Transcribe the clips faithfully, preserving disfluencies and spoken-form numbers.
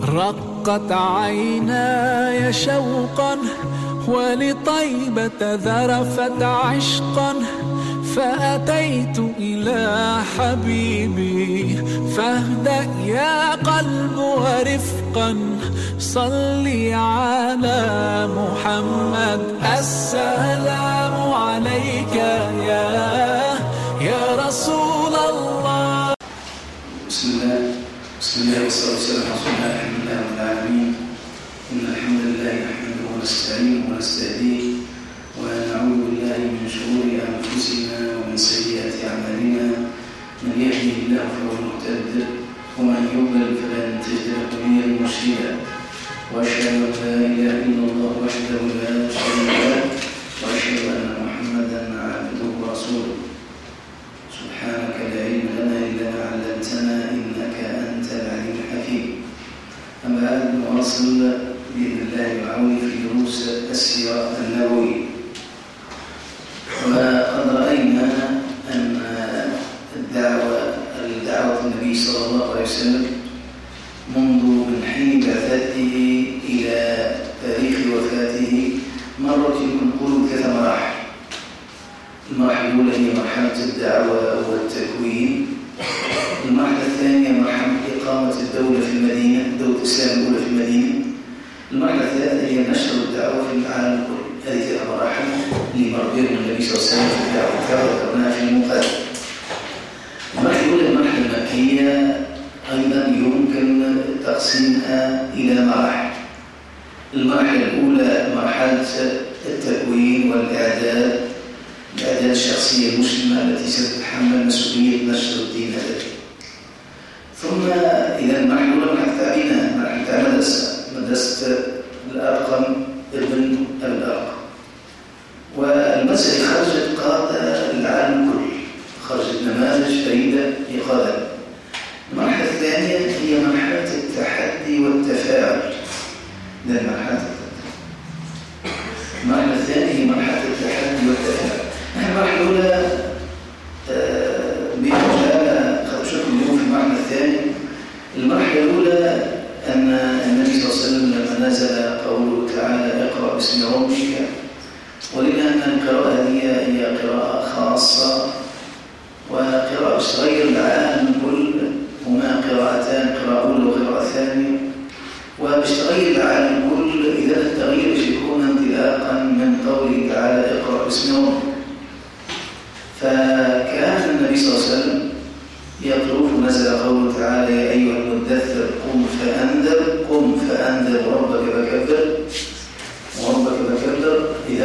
رقت عيناي شوقا ولطيبة ذرفت عشقا، فأتيت إلى حبيبي فاهدأ يا قلب ورفقا، صلي على محمد. السلام عليك يا يا رسول الله. بسم الله بسم الله والصلاة والسلام على رسول الله. الحمد لله رب العالمين، إن الحمد لله نحمده ونستعينه ونستهديه ونعوذ بالله من شرور أنفسنا ومن سيئات أعمالنا، من يهده الله فهو المهتد ومن يضلل فلن تجد له وليا مرشدا، وأشهد أن لا إله إلا الله وحده لا شريك له، وأشهد أن محمدا عبده ورسوله. سبحانك لا علم لنا إلا ما علمتنا إنك أنت العليم الحكيم. أما بعد، نواصل بإذن الله العون في دروس السيرة النبوية. وقد رأينا أن الدعوة الدعوة النبي صلى الله عليه وسلم منذ من حين بعثته إلى تاريخ وفاته مرت نقول ثلاث مراحل. المرحلة الأولى هي مرحلة الدعوة والتكوين. المرحلة الثانية مرحلة إقامة الدولة في المدينة، الدولة الإسلامية الأولى في المدينة. المرحلة الثالثة هي نشر الدعوة في العالم كله. هذه ثلاث مراحل لمر بهم النبي صلى الله عليه وسلم في الدعوة، كما ذكرناها في المقدمة. المرحلة الأولى المرحلة المكية أيضا يمكن تقسيمها إلى مراحل. المرحلة الأولى مرحلة التكوين والإعداد، الإعداد الشخصية المسلمة التي ستتحمل مسؤولية نشر الدين هذا. ثم إلى المرحلة الأولى مرحلة التعليمات، مرحلة المدرسة، مدرسة الأرقم ابن الأرقم. والمسألة خرجت قادة العالم كله، خرجت نماذج فريدة لقادة. المرحلة الثانية هي مرحلة التحدي والتفاعل. ده المرحلة المرحلة الثانية هي مرحلة التحدي والتفاعل. نحن المرحلة الأولى بمجالة قد شفنا اليوم في المرحلة الثانية. المرحلة الأولى أن النبي صلى الله عليه وسلم لما نزل قوله تعالى اقرأ باسم ربك، ولأن القراءة هي هي قراءة خاصة وقراءة صغير العالم كل، هما قراءتان، قراءة أولى وقراءة ثانية، وبتغير العالم كل. إذا التغيير يكون انطلاقا من قوله تعالى اقرأ باسم ربك. فكان النبي صلى الله عليه وسلم يطلب، نزل قوله تعالى يا أيها المدثر قم فأنذر، قم فأنذر وربك فكبر وربك فكبر. إذا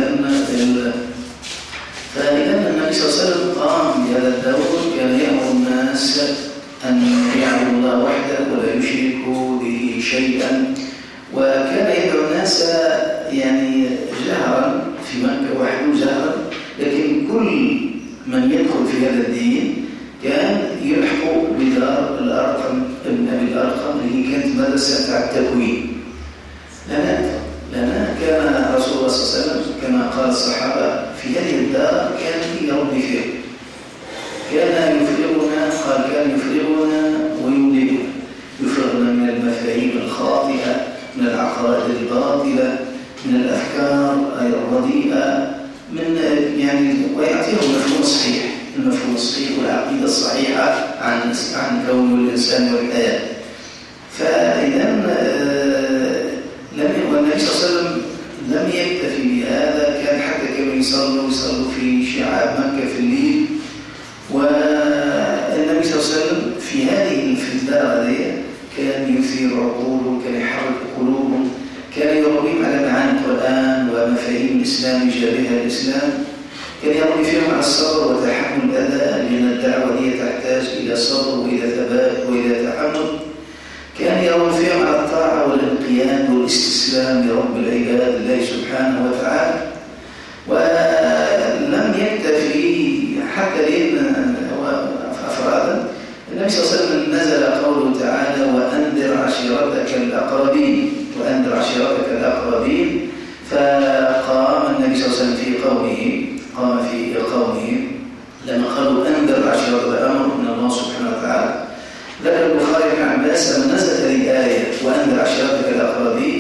فإذا النبي صلى الله عليه وسلم قام بهذا الدور، كان يأمر الناس أن يعبدوا الله وحده ولا يشركوا به شيئا، وكان يدعو الناس يعني جهرا في مكة وحده جهرا، لكن كل من يدخل في هذا الدين كان يلحق بدار الأرقم ابن أبي الأرقم، اللي كانت مدرسة التكوين. لنا لنا كان رسول الله صلى الله عليه وسلم كما قال الصحابة في هذه الدار كان يربي فيه، كان يفرغنا، قال كان يفرغنا ويملئنا، يفرغنا من المفاهيم الخاطئة، من العقائد الباطلة، من الأفكار الرديئة، من يعني ويعطيه المفهوم الصحيح، المفهوم الصحيح والعقيدة الصحيحة عن عن كون الإنسان والحياة. فإذا لم والنبي صلى الله عليه وسلم لم يكتفي بهذا، كان حتى كانوا يصلوا يصلوا في شعاب مكة في الليل. والنبي صلى الله عليه وسلم في هذه في الدار هذه كان يثير عقولهم، كان يحرك قلوبهم، كان يربيهم على معاني القرآن ومفاهيم الإسلام يجابهها الإسلام، كان يربي فيهم على الصبر وتحمل الأذى، لأن الدعوة هي تحتاج إلى صبر وإلى ثبات وإلى تحمل. كان يربي فيهم على الطاعة والانقياد والاستسلام لرب العباد الله سبحانه وتعالى. ولم يكتفي حتى لأن أفرادا. النبي صلى الله عليه وسلم نزل قوله تعالى وأنذر عشيرتك الأقربين، وأنذر عشيرتك الأقربين. فقام النبي صلى الله عليه وسلم في قومه قام في قومه لما قالوا أنذر عشيرتك، أمر من الله سبحانه وتعالى. ذكر البخاري بن عباس لما نزلت هذه الآية وأنذر عشيرتك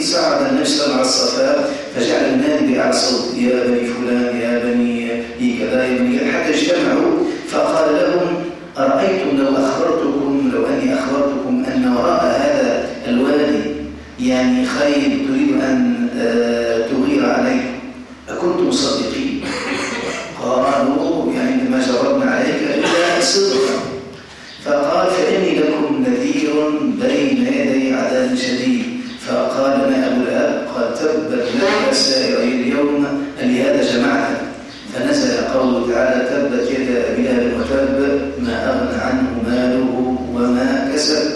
صعد النبي صلى الله عليه وسلم على الصفا فجعل ينادي بأعلى صوت يا بني فلان يا بني كذا يا بني كذا حتى اجتمعوا فقال لهم أرأيتم لو أخبرتكم لو أني أخبرتكم أن وراء هذا الوادي يعني خير تريد أن تغير عليه أكنتم صادقين؟ قالوا يعني ما جربنا عليك إلا صدقا. فقال فإني لكم نذير بين يدي عذاب شديد. فقال ما أبو لهب؟ قال تبت لك سائر اليوم لهذا جمعتنا. فنزل قوله تعالى تبت يد أبي لهب وتب ما أغنى عنه ماله وما كسب.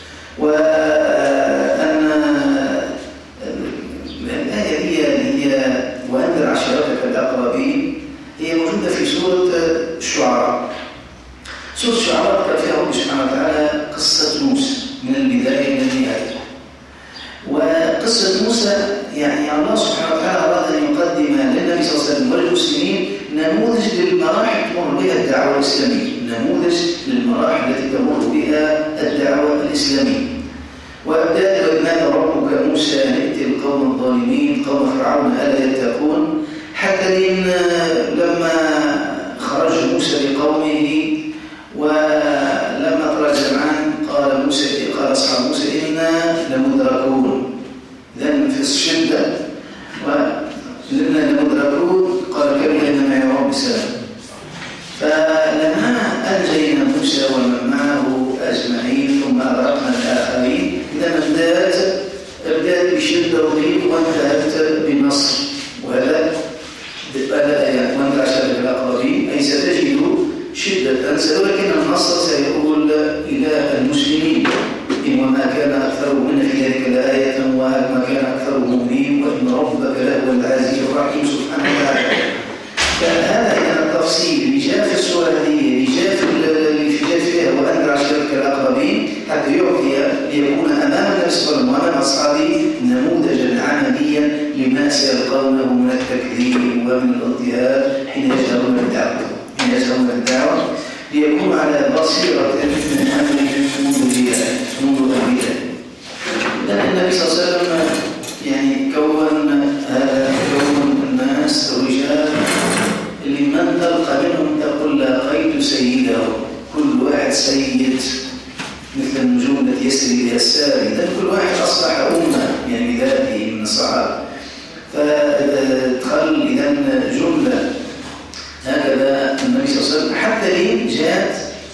وأن الآية هي هي وأنذر عشيرتك الأقربين هي موجودة في سورة الشعراء. سورة الشعراء ذكر فيها ربنا سبحانه وتعالى قصة موسى من البداية إلى النهاية. وقصة موسى يعني الله سبحانه وتعالى أراد أن يقدم للنبي صلى الله عليه وسلم وللمسلمين نموذج للمراحل تمر بها الدعوة الإسلامية، نموذج للمراحل التي تمر بها الدعوة الإسلامية. وأبدأ وإذ ربك موسى أن ائت القوم الظالمين قوم فرعون ألا يتقون، حتى إن لما خرج موسى لقومه ولما خرج جمعان قال موسى قال أصحاب موسى إنا لمدركون. إذن في الشدة وإنا لمدركون قال كلا إن معي ربي سلام. فلما أنجينا موسى ومن معه أجمعين ثم أغرقنا الآخرين إذا بدأت بدأت بشدة وضيق وانتهت بالنصر. وهذا بدأ يعني وانت عشان الأقربين أي ستجد شدة ولكن النصر سيقول إلى المسلمين إن وما كان أكثرهم من في ذلك لآية وما كان أكثرهم مؤمنين وإن ربك لهو العزيز الرحيم سبحانه وتعالى. فهذا كان التفصيل اللي جاء في السورة هذه اللي جاء في جاء فيها وأنذر عشيرتك الأقربين حتى يعطي ليكون أمام النبي صلى الله عليه وسلم وأمام أصحابه نموذجا عمليا لما سيلقونه من التكذيب ومن الاضطهاد حين يجهرون بالدعوة حين يجهرون بالدعوة ليكون على بصيرة من أمرهم منذ منذ أبيه. لأن النبي صلى الله عليه وسلم يعني كون هذا كون الناس رجال لمن تلقى منهم تقول لقيت سيده، كل واحد سيد مثل النجوم التي يسري بها الساري، إذا كل واحد أصبح أمة يعني بذاته من الصحابة. فدخل إذا جملة هكذا النبي صلى الله عليه وسلم حتى لين جاءت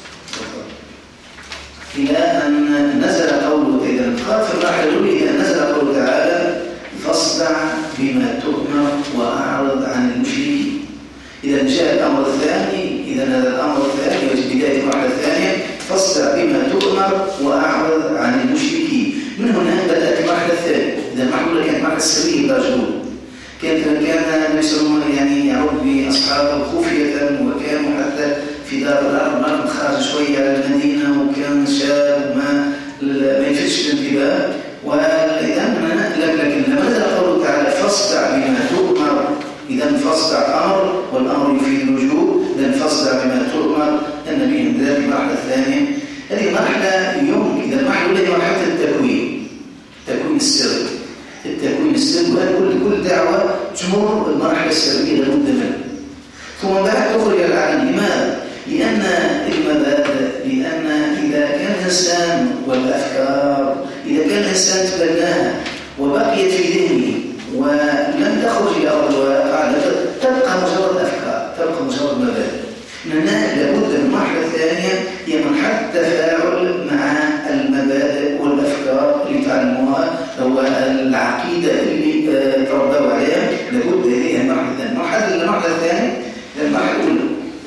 إلى أن نزل قوله إذا قال في المرحلة الأولى إذا نزل قوله تعالى فاصدع بما تؤمر وأعرض عن المشركين. إذا جاء الأمر الثاني إذا هذا الأمر الثاني وبداية المرحلة الثانية فاصدع بما تؤمر وأعرض عن المشركين. من هنا بدأت المرحلة الثانية. إذا المرحلة كانت مرحلة سرية بدرجة كان كان النبي صلى الله عليه وسلم يعني يعود بأصحابه خفية وكانوا حتى في دار الأرض ما خارج شوية على المدينة وكان شاب ما ما يفتش الانتباه. وإذا لكن لما نزل قوله تعالى فاصدع بما تؤمر إذا فاصدع أمر والأمر يفيد الوجوب إذا فاصدع بما تؤمر النبي من ذلك المرحلة الثانية. هذه مرحلة يوم إذا المرحلة الأولى مرحلة التكوين تكوين السر التكوين السر وهذا كل كل دعوة تمر المرحلة السرية لابد منها. ثم بعد تخرج العالم. لماذا؟ لأن المبادئ لأن إذا كان الإنسان والأفكار إذا كان الإنسان تبناها وبقيت في ذهنه ولم تخرج إلى أرض الواقع تبقى مجرد أفكار تبقى مجرد مبادئ. لأنها لابد من المرحلة الثانية هي مرحلة التفاعل مع المبادئ والأفكار اللي تعلموها والعقيدة اللي تربوا عليها لابد هذه المرحلة الثانية. المرحلة المرحلة الثانية المرحلة الأولى.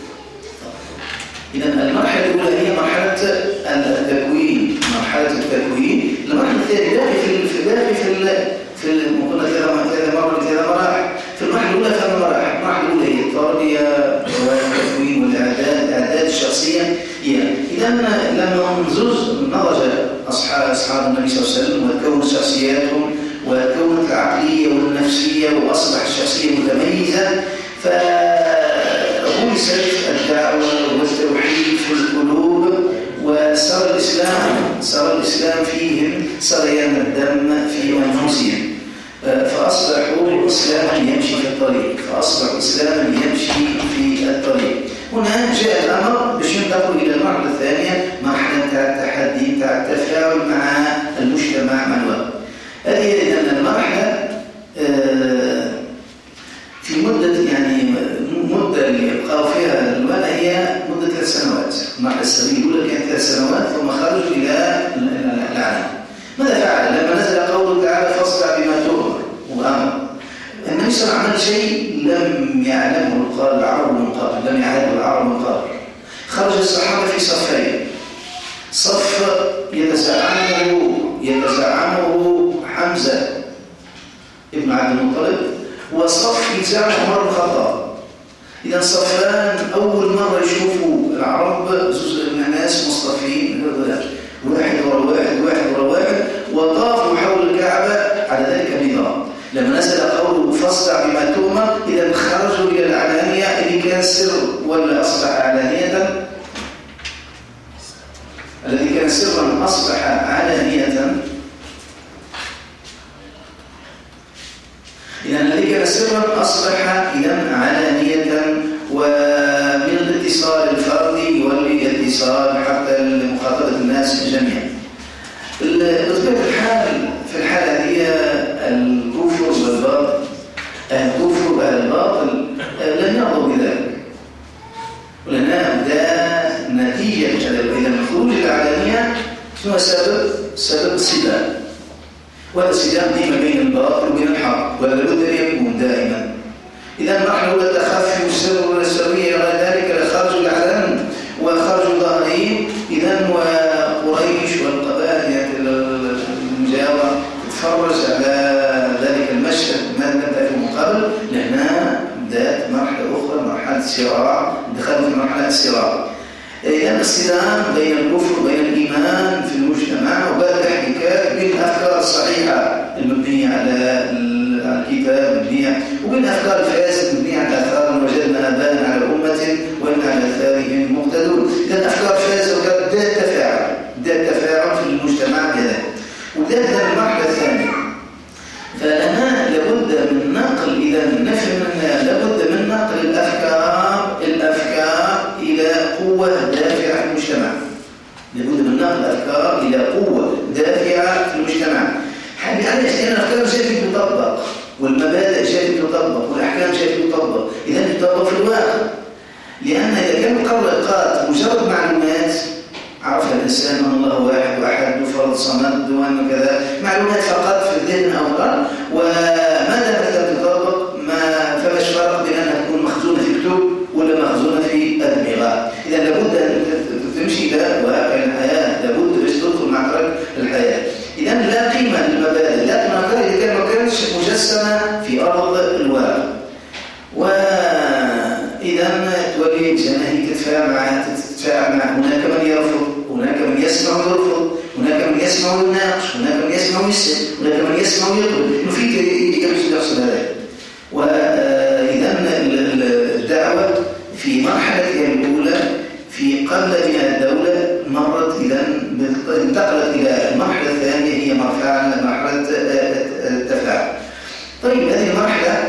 إذا المرحلة الأولى هي مرحلة التكوين مرحلة التكوين. المرحلة الثانية باقي في باقي في في المقولة ثلاث مرات ثلاث مراحل. في المرحلة الأولى ثلاث مراحل. المرحلة الأولى هي التربية والتكوين والإعداد إعداد الشخصية. يعني إذا لما نزوز نضج أصحاب أصحاب النبي صلى الله عليه وسلم وتكون شخصياتهم وتكونت العقلية والنفسية وأصبح الشخصية متميزة فغرست الدعوة والتوحيد في القلوب وصار الإسلام صار الإسلام فيهم سريان الدم في أنفسهم. الطريق، فأصبح إسلاما يمشي في الطريق. هنا جاء الأمر باش ينتقل إلى المرحلة الثانية، مرحلة التحدي تاع التفاعل مع المجتمع مع الوقت. هذه إذن المرحلة في مدة يعني مدة اللي يبقى فيها الوقت هي مدة ثلاث سنوات. المرحلة السنوية الأولى كانت ثلاث سنوات ثم خرجوا إلى العالم. ماذا فعل؟ لما نزل قوله تعالى فاصدع بما تؤمر وأمر، النبي صلى الله عليه وسلم عمل شيء لم يعلمه العرب من قبل، لم يعلمه العرب من قبل. خرج الصحابة في صفين، صف يتزعمه يتزعمه حمزة ابن عبد المطلب، وصف يتزعمه عمر بن الخطاب. إذا صفان أول مرة يشوفوا العرب ناس مصطفين، واحد ورا واحد واحد ورا واحد، وطافوا حول الكعبة على ذلك النظام. لما نزل قوله فاصدع بما تؤمر، إذا خرجوا إلى العلانية اللي كان سر ولا أصبح علانية، الذي كان سرا أصبح علانية. إذا الذي كان سرا أصبح إذا علانية، ومن الاتصال الفردي والاتصال حتى لمخاطبة الناس جميعا. بطبيعة الحال في الحالة هي الكفر والباطل، الكفر والباطل لم يرضوا بذلك، ولأن ده نتيجة إذا الخروج العلانية هو سبب سبب الصدام، وهذا الصدام دائما بين الباطل وبين الحق، ولا بد أن يكون دائما. إذا نحن التخفي والسر والسرية غير ذلك لخرج العلن وخرج ظاهرين. إذا وقريش والقبائل المجاورة تتفرج على ذلك المشهد ما نبدأ من قبل، لأنها بدأت مرحلة أخرى، مرحلة صراع، دخلنا في مرحلة الصراع. إذا الصدام بين الكفر وبين الإيمان في المجتمع، وبدأ الاحتكاك بين الأفكار الصحيحة المبنية على الكتاب المبنية وبين الأفكار الفاسدة المبنية على آثار وجدنا آباءنا على أمة وإن على آثارهم مقتدون. إذا الأفكار الفاسدة وكانت بدأ التفاعل بدأ التفاعل في المجتمع كذلك، وبدأت المرحلة الثانية. فلنا لابد من نقل، إذا نفهم أن لابد من نقل الأفكار الأفكار إلى قوة دافعة في المجتمع. لابد من نقل الأفكار إلى قوة دافعة في المجتمع. حاليا لأن الأفكار جاءت تطبق، والمبادئ جاءت تطبق، والأحكام جاءت تطبق، إذا تطبق في الواقع. لأن إذا كان قرأت مجرد معلومات عرفها الإنسان أن الله واحد وأحد وفرد صمد وأن كذا، معلومات فقط في الذهن أو القلب، وما دامت تطبق ما فماش فرق بين أنها تكون مخزونة في كتب ولا مخزونة في أدمغة. إذا لابد أن تمشي إلى واقع الحياة، لابد باش تدخل معركة الحياة. إذا لا قيمة للمبادئ، لا تنقل إذا كان ما كانش مجسمة في أرض الواقع. وإذا تولي الجماهير تتفاعل مع تتفاعل مع هناك من يرفض، هناك من يسمع ويرفض، هناك من يسمع ويناقش، هناك من يسمع ويسأل، هناك من يسمع ويطلب، إنه في يجب يحصل هذا. وإذا الدعوة في مرحلتها الأولى في قبل بناء الدولة مرت إذا انتقلت إلى المرحلة الثانية هي مرحلة مرحلة التفاعل. طيب هذه المرحلة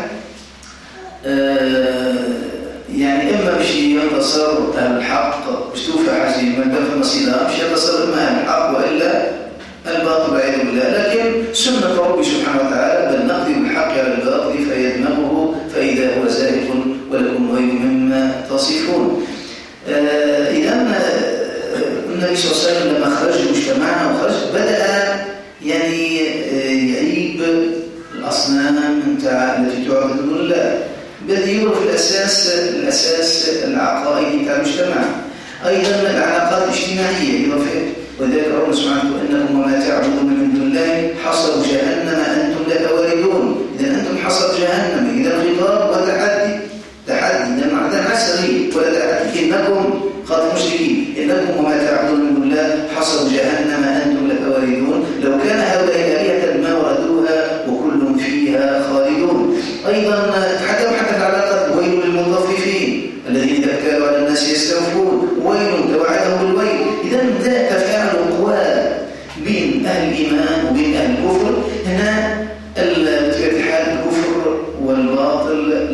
يعني إما باش ينتصر الحق باش توفى حاجة من دفع الصدام باش ينتصر إما الحق وإلا الباطل والعياذ بالله. لكن سنة ربي سبحانه وتعالى بل نقضي بالحق على الباطل فيدمغه فإذا هو زاهق ولكم غير مما تصفون. آه إذا النبي صلى الله عليه وسلم لما خرج مجتمعنا وخرج بدأ يعني آه يعيب الأصنام التي تعبد من دون الله، بدأ يرى في الأساس الأساس العقائدي بتاع المجتمع، أيضا العلاقات الاجتماعية يرفع. وذلك ربنا سبحانه إنكم وما تعبدون من دون الله حصب جهنم أنتم لها واردون. إذا أنتم حصب جهنم، إذا خطاب وتحدي تحدي ده معناه عسري ولا تحدي. إنكم خاطب مشركين إنكم وما تعبدون من دون الله حصب جهنم أنتم لها واردون. لو كان هؤلاء آلهة ما وردوها وكل فيها خالدون. أيضا تحدثوا حتى العلاقات، ويل للمطففين الذين إذا اكتالوا على الناس يستوفون، ويل توعدهم بالويل. إذا بدأ تفاعل قوى بين أهل الإيمان وبين أهل الكفر. هنا بطبيعة الحال الكفر والباطل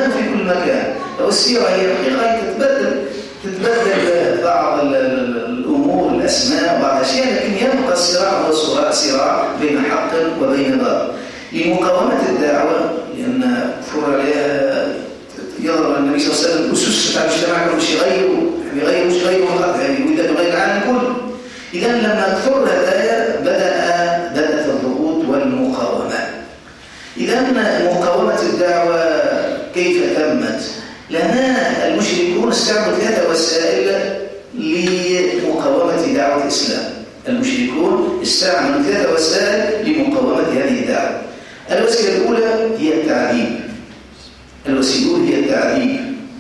زمان وفي كل مكان. والسيرة هي الحقيقة تتبدل تتبدل بعض الأمور الأسماء وبعض الأشياء، لكن يبقى الصراع هو صراع بين حق وبين باطل. لمقاومة الدعوة، لأن فرع يضرب النبي صلى الله عليه وسلم أسس بتاع المجتمع مش يغيروا يغيروا مش يغيروا الأرض، يعني يريد أن يغير العالم كله. إذا لما كثر الآية بدأ بدأت الضغوط والمقاومة. إذا مقاومة الدعوة كيف تمت؟ لأن المشركون استعملوا ثلاث وسائل لمقاومة دعوة الإسلام. المشركون استعملوا ثلاث وسائل لمقاومة هذه الدعوة. الوسيلة الأولى هي التعذيب. الوسيلة هي التعذيب.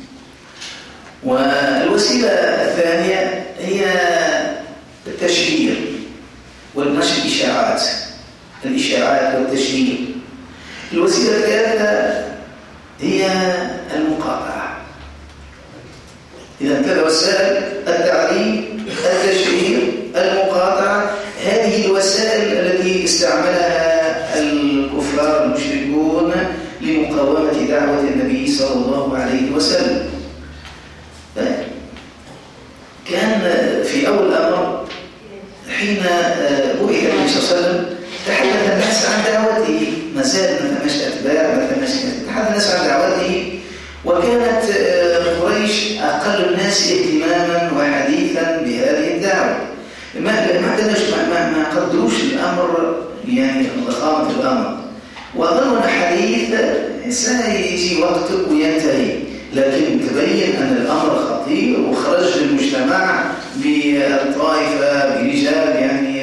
والوسيلة الثانية هي التشهير والنشر الإشاعات الإشاعات والتشهير. الوسيلة الثالثة هي المقاطعة. إذا ثلاث وسائل: التعذيب، التشهير، المقاطعة. هذه الوسائل التي استعملها الكفار المشركون لمقاومة دعوة النبي صلى الله عليه وسلم. كان في أول الأمر حين بعث النبي صلى الله عليه وسلم تحدث الناس عن دعوته، ما زال ما ثماش أتباع، ما ثماش تحدث الناس عن دعوته، وكانت قريش أقل الناس اهتماما وحديثا بهذه الدعوة. ما ما ما ما قدروش الأمر، يعني ضخامة الأمر، وظن حديث سيجي وقت وينتهي، لكن تبين أن الأمر خطير وخرج المجتمع بالطائفة برجال يعني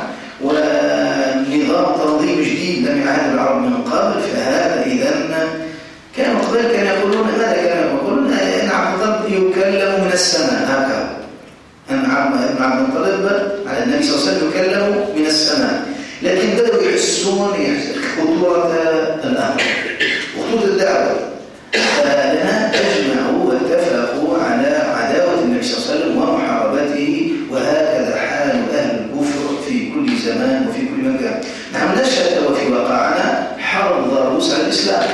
ونظام تنظيم جديد لم يعهد العرب من قبل. فهذا إذا كانوا قبل كانوا يقولون ماذا كانوا يقولون؟ أن عبد المطلب يكلم من السماء، هكذا أن عبد المطلب على النبي صلى الله عليه وسلم يكلم من السماء. لكن بدأوا يحسون خطورة الأمر وخطورة الدعوة، فلنا أجمعوا واتفقوا على عداوة النبي صلى الله عليه وسلم ومحاربته. وهكذا حال أهل الكفر في كل زمان وفي كل مكان. نحن نشهد وفي واقعنا حرب ضروس على الإسلام،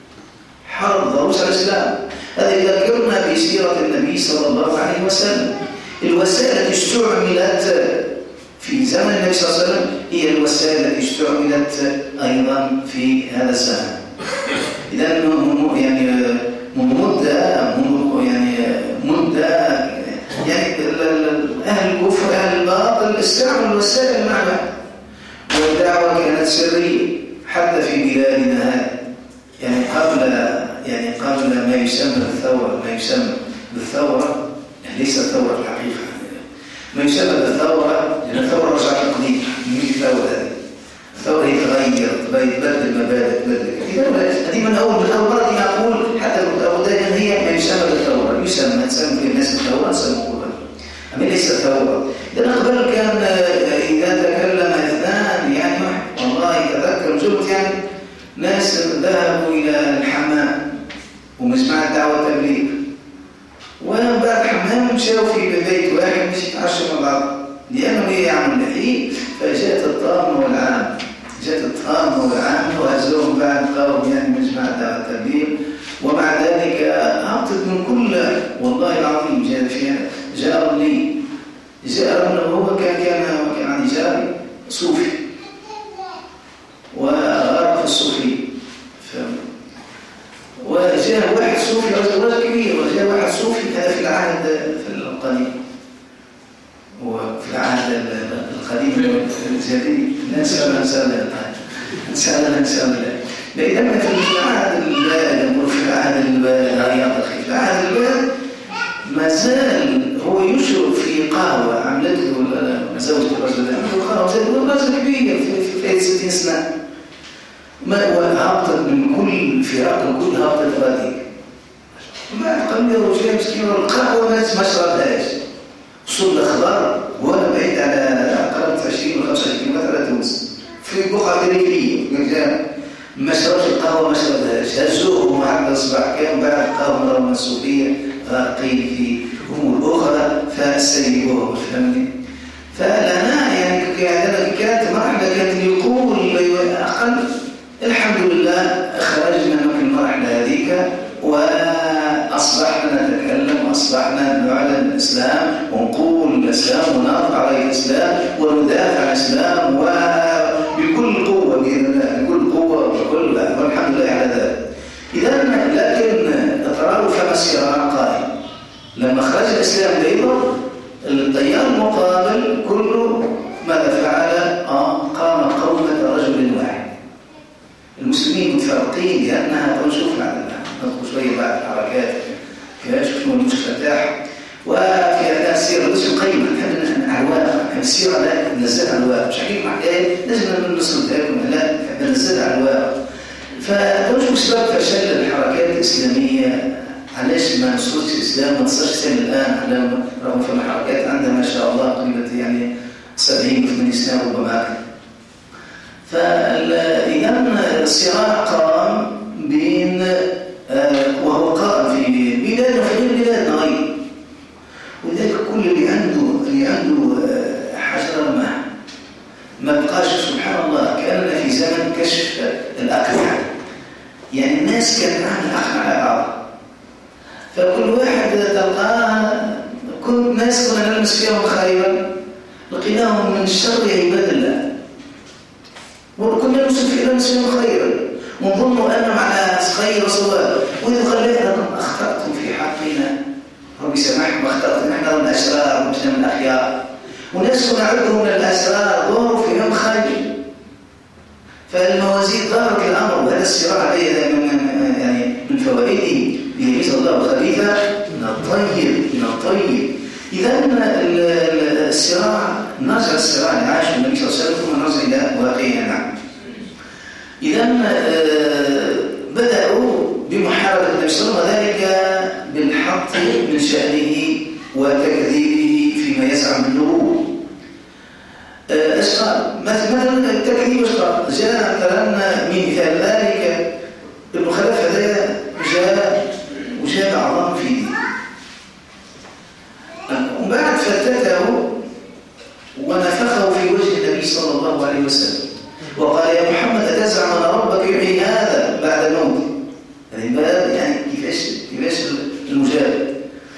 حرب ضروس على الإسلام. هذا يذكرنا بسيرة النبي صلى الله عليه وسلم. الوسائل التي استعملت في زمن النبي صلى الله عليه وسلم هي الوسائل التي استعملت أيضا في هذا الزمن. إذا يعني من مدة يعني مدة يعني أهل الكفر أهل الباطل استعملوا الوسائل معنا، والدعوة كانت سرية حتى في بلادنا هذه. يعني قبل يعني قبل ما يسمى بالثورة ما يسمى بالثورة يعني ليس الثورة الحقيقة، ما يسمى بالثورة لأن الثورة رجعت القديم. من الثورة هذه الثورة هي تغير تبدل مبادئ تبدل هذه من أول من أول مرة نقول حتى أبو دائما هي ما يسمى بالثورة، يسمى تسمى في الناس الثورة نسمى أما ليس ثورة. إذا قبل كان إذا تكلم اثنان يعني والله تذكر جبت يعني ناس ذهبوا إلى الحمام ومجمع دعوة تبليغ، وبعد الحمام مشاو في بيت واحد مش يتعشوا مع بعض لأنه يعمل لحيه. فجاءت الطامة والعام جاءت الطامة والعام وهزوهم بعد قوم يعني مجمع دعوة تبليغ. ومع ذلك أعطت من كل والله العظيم جاء فيها جار لي جار هو كان كان كان عندي جاري صوفي وغرق في الصوفي. وجاء واحد صوفي رجل كبير وجاء واحد صوفي هذا في العهد في القديم وفي العهد القديم الجديد نسأل نسأل نسأل نسأل لأن في العهد البارد نقول في العهد البارد في العهد البارد ما زال هو يشرب في قهوة عملته زوجة الرجل عملته قهوة زي الرجل كبير في ستين سنة ما هبطت من كل فراق من كل هبطت غادي ما قال له جاي مسكين القهوة ما شربهاش صل الأخضر وأنا بعيد على قرابة عشرين ولا خمسة وعشرين كيلومتر على تونس في بقعة بريفية ما شربش القهوة ما شربهاش هزوه ومعدل الصباح كان بعد القهوة مرة منسوبية غارقين في أمور أخرى فسيبوه فهمني. فلنا يعني كانت مرحلة كانت يقول أقل الحمد لله خرجنا من المرحلة هذيك و أصبحنا نعلن الإسلام ونقول الإسلام ونرفع عليه الإسلام وندافع عن الإسلام وبكل قوة بإذن الله، بكل قوة وبكل والحمد لله على ذلك. إذا لكن تراه فما الصراع قائم. لما خرج الإسلام أيضا التيار المقابل كله ماذا فعل؟ آه قام قومة رجل واحد. المسلمين متفرقين لأنها تنشوف على ندخل شوية بعد الحركات كيف شفنا المفتتح وفي أثناء السيرة لازم قيمة نحن علواء السيرة لا ننزلها علواء مش حكيم محكاية لازم نصل لكم لا ننزلها علواء. فتنشوف سبب فشل الحركات الإسلامية. علاش ما نصرش الإسلام ما نصرش الإسلام الآن رغم في الحركات عندها ما شاء الله قريبة يعني سبعين وثمانين سنة ربما أكثر. فإذا الصراع قام بين آه وهو قائم في بلاد وفي غير بلادنا أيضا. ولذلك كل اللي عنده اللي عنده آه حجر ما ما بقاش سبحان الله. كأننا في زمن كشف الأقنعة. يعني الناس كانت عامله أقنعة على بعض. فكل واحد تلقاه كل الناس كنا نلمس فيهم خيرا لقيناهم من الشر عباد الله. وكنا نلمس فيهم خيرا ونظن أنهم على خير وصواب. وإذا قال لهم أخطأتم في حقنا ربي سامحكم أخطأتم نحن من الأشرار ونحن من الأخيار. وناس نعدهم من الأسرار ظهروا فيهم خير. فالموازين ظهرت الأمر وهذا الصراع من يعني من فوائده ليميز الله خليفة من الطيب من الطيب. إذا الصراع نرجع الصراع اللي عاش النبي صلى الله عليه وسلم ثم نرجع إلى واقعنا. نعم. إذا بدأوا بمحاربة النبي صلى الله عليه وسلم وذلك بالحط من شأنه وتكذيبه فيما يزعم بالنبوة. أشغال مثلا التكذيب أشغال جاء مثلا من مثال ذلك ابن خلف هذا جاء وجاب أعظم في دين وبعد فتته ونفخه في وجه النبي صلى الله عليه وسلم وقال يا محمد أتزعم أن ربك يحيي هذا بعد موته. هذه باب يعني كيفاش كيفاش المجاب.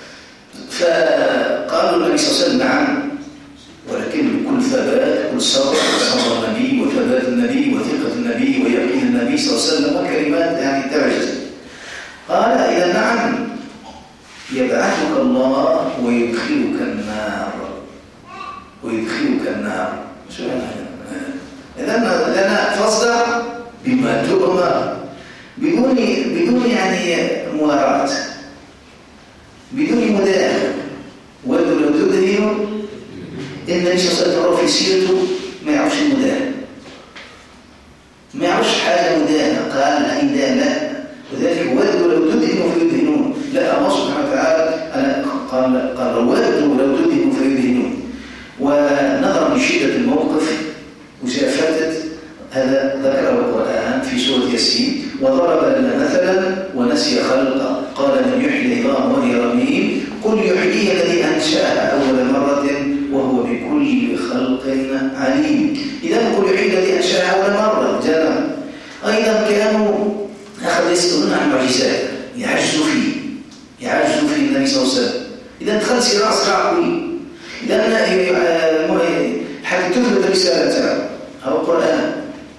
فقالوا النبي صلى الله عليه وسلم نعم ولكن بكل ثبات كل صبر صبر النبي وثبات النبي وثقة النبي ويقين النبي صلى الله عليه وسلم وكلمات يعني تعجز. قال إذا نعم يبعثك الله ويدخلك النار ويدخلك النار. شو إذا لنا فاصدع بما تؤمر بدون بدون يعني مواراة بدون مداهنة. ولو لو تدهنوا إن النبي صلى الله عليه وسلم في سيرته ما يعرفش المداهنة ما يعرفش حاجة مداهنة. قال عندنا لا وذلك ودوا لو تدهنوا فيدهنون. لا الله سبحانه وتعالى قال قال ودوا لو تدهنوا فيدهنون. ونظرا لشدة الموقف وجافتت هذا ذكره القرآن في سورة ياسين وضرب لنا مثلا ونسي خلقه قال من يحيي العظام وهي رميم قل يحييها الذي أنشأها أول مرة وهو بكل خلق عليم. إذا قل يحيي الذي أنشأها أول مرة جنة. أيضا كانوا أخذ يسألون عن معجزات يعجزوا فيه يعجزوا فيه النبي صلى الله عليه وسلم. إذا دخل صراع صراع قوي لأن حتى تثبت رسالته أو القرآن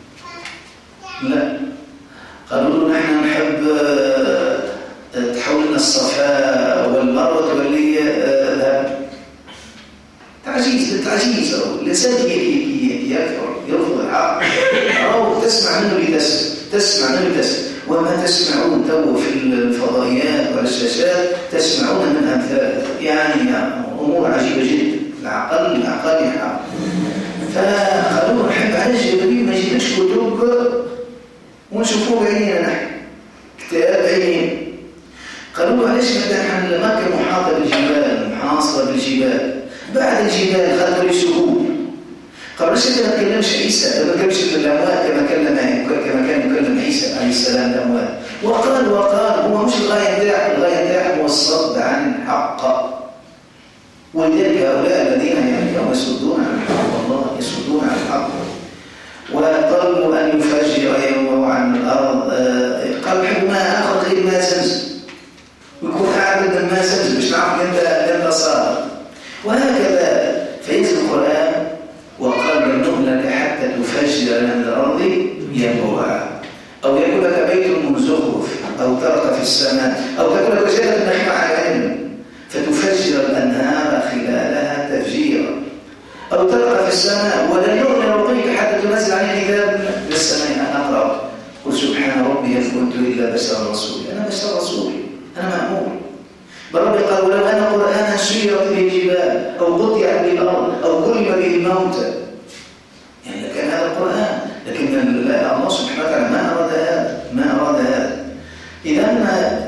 لا قالوا له نحن نحب تحول لنا الصفاء والمروة تولي ذهب. تعجيز تعجيز لسان يكفر يرفض الحق أو تسمع منه لتسمع تسمع منه لتسمع وما تسمعون تو في الفضائيات والشاشات تسمعون من أمثال يعني أمور عجيبة جدا. العقل العقل يحق. فقالوا نحب على الجبريل ما يجيبش كتب ونشوفوه بعينينا نحن كتاب عينين. قالوا علاش مثلا مكة محاطة بالجبال محاصرة بالجبال بعد الجبال خلقوا لي سهول. قالوا ليش ما تكلمش عيسى ما تكلمش الأموات كما كلم كما كان يكلم عيسى عليه السلام الأموات. وقال وقال هو مش الغاية بتاعه الغاية بتاعه هو الصد عن الحق. ولذلك هؤلاء الذين يعني يصدون عن الحق والله يصدون عن الحق وطلبوا أن يفجر يومه عن الأرض. قال حب ما آخر غير ما زمزم ويكون قاعد عدد ما سجل مش نعرف أنت أنت صار وهكذا. فينزل القرآن وقال لن حتى تفجر من الأرض ينبوعا أو يكون لك بيت من زخرف أو ترقى في السماء أو تكون لك شجرة نخيل على علم فتفجر الأنهار خلالها تفجيرا أو ترقى في السماء ولن يؤمن ربك حتى تنزل عليه كتاب من السماء أن أقرأ قل سبحان ربي هل كنت إلا بشرا رسولي. أنا بشر رسولي أنا مأمور. بل ربي قال ولو أن قرآنا سيرت به الجبال أو قطعت به الأرض أو كلم به الموتى يعني كان هذا القرآن لكن الله سبحانه وتعالى ما أراد هذا ما أراد هذا. إذا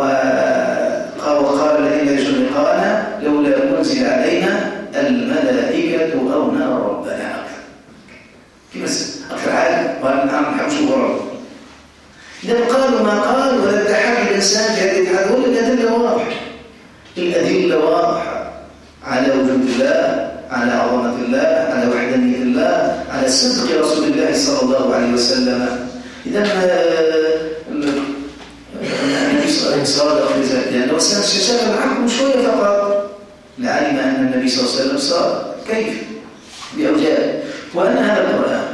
وقال الذين يرجون لقاءنا لولا أنزل علينا الملائكة أو نرى ربنا كيف أكثر حاجة وأن نعم نحبش ورب. إذا قالوا ما قال ولا تحدي الإنسان في هذه الحاجة ولا الأدلة واضحة. الأدلة واضحة على وجود الله على عظمة الله على وحدانية الله على صدق رسول الله صلى الله عليه وسلم. إذا النبي صادق في ذلك لأنه يعني سيشغل عنكم شوية فقط لعلم أن النبي صلى الله عليه وسلم صادق كيف بأوجاله وأن هذا القرآن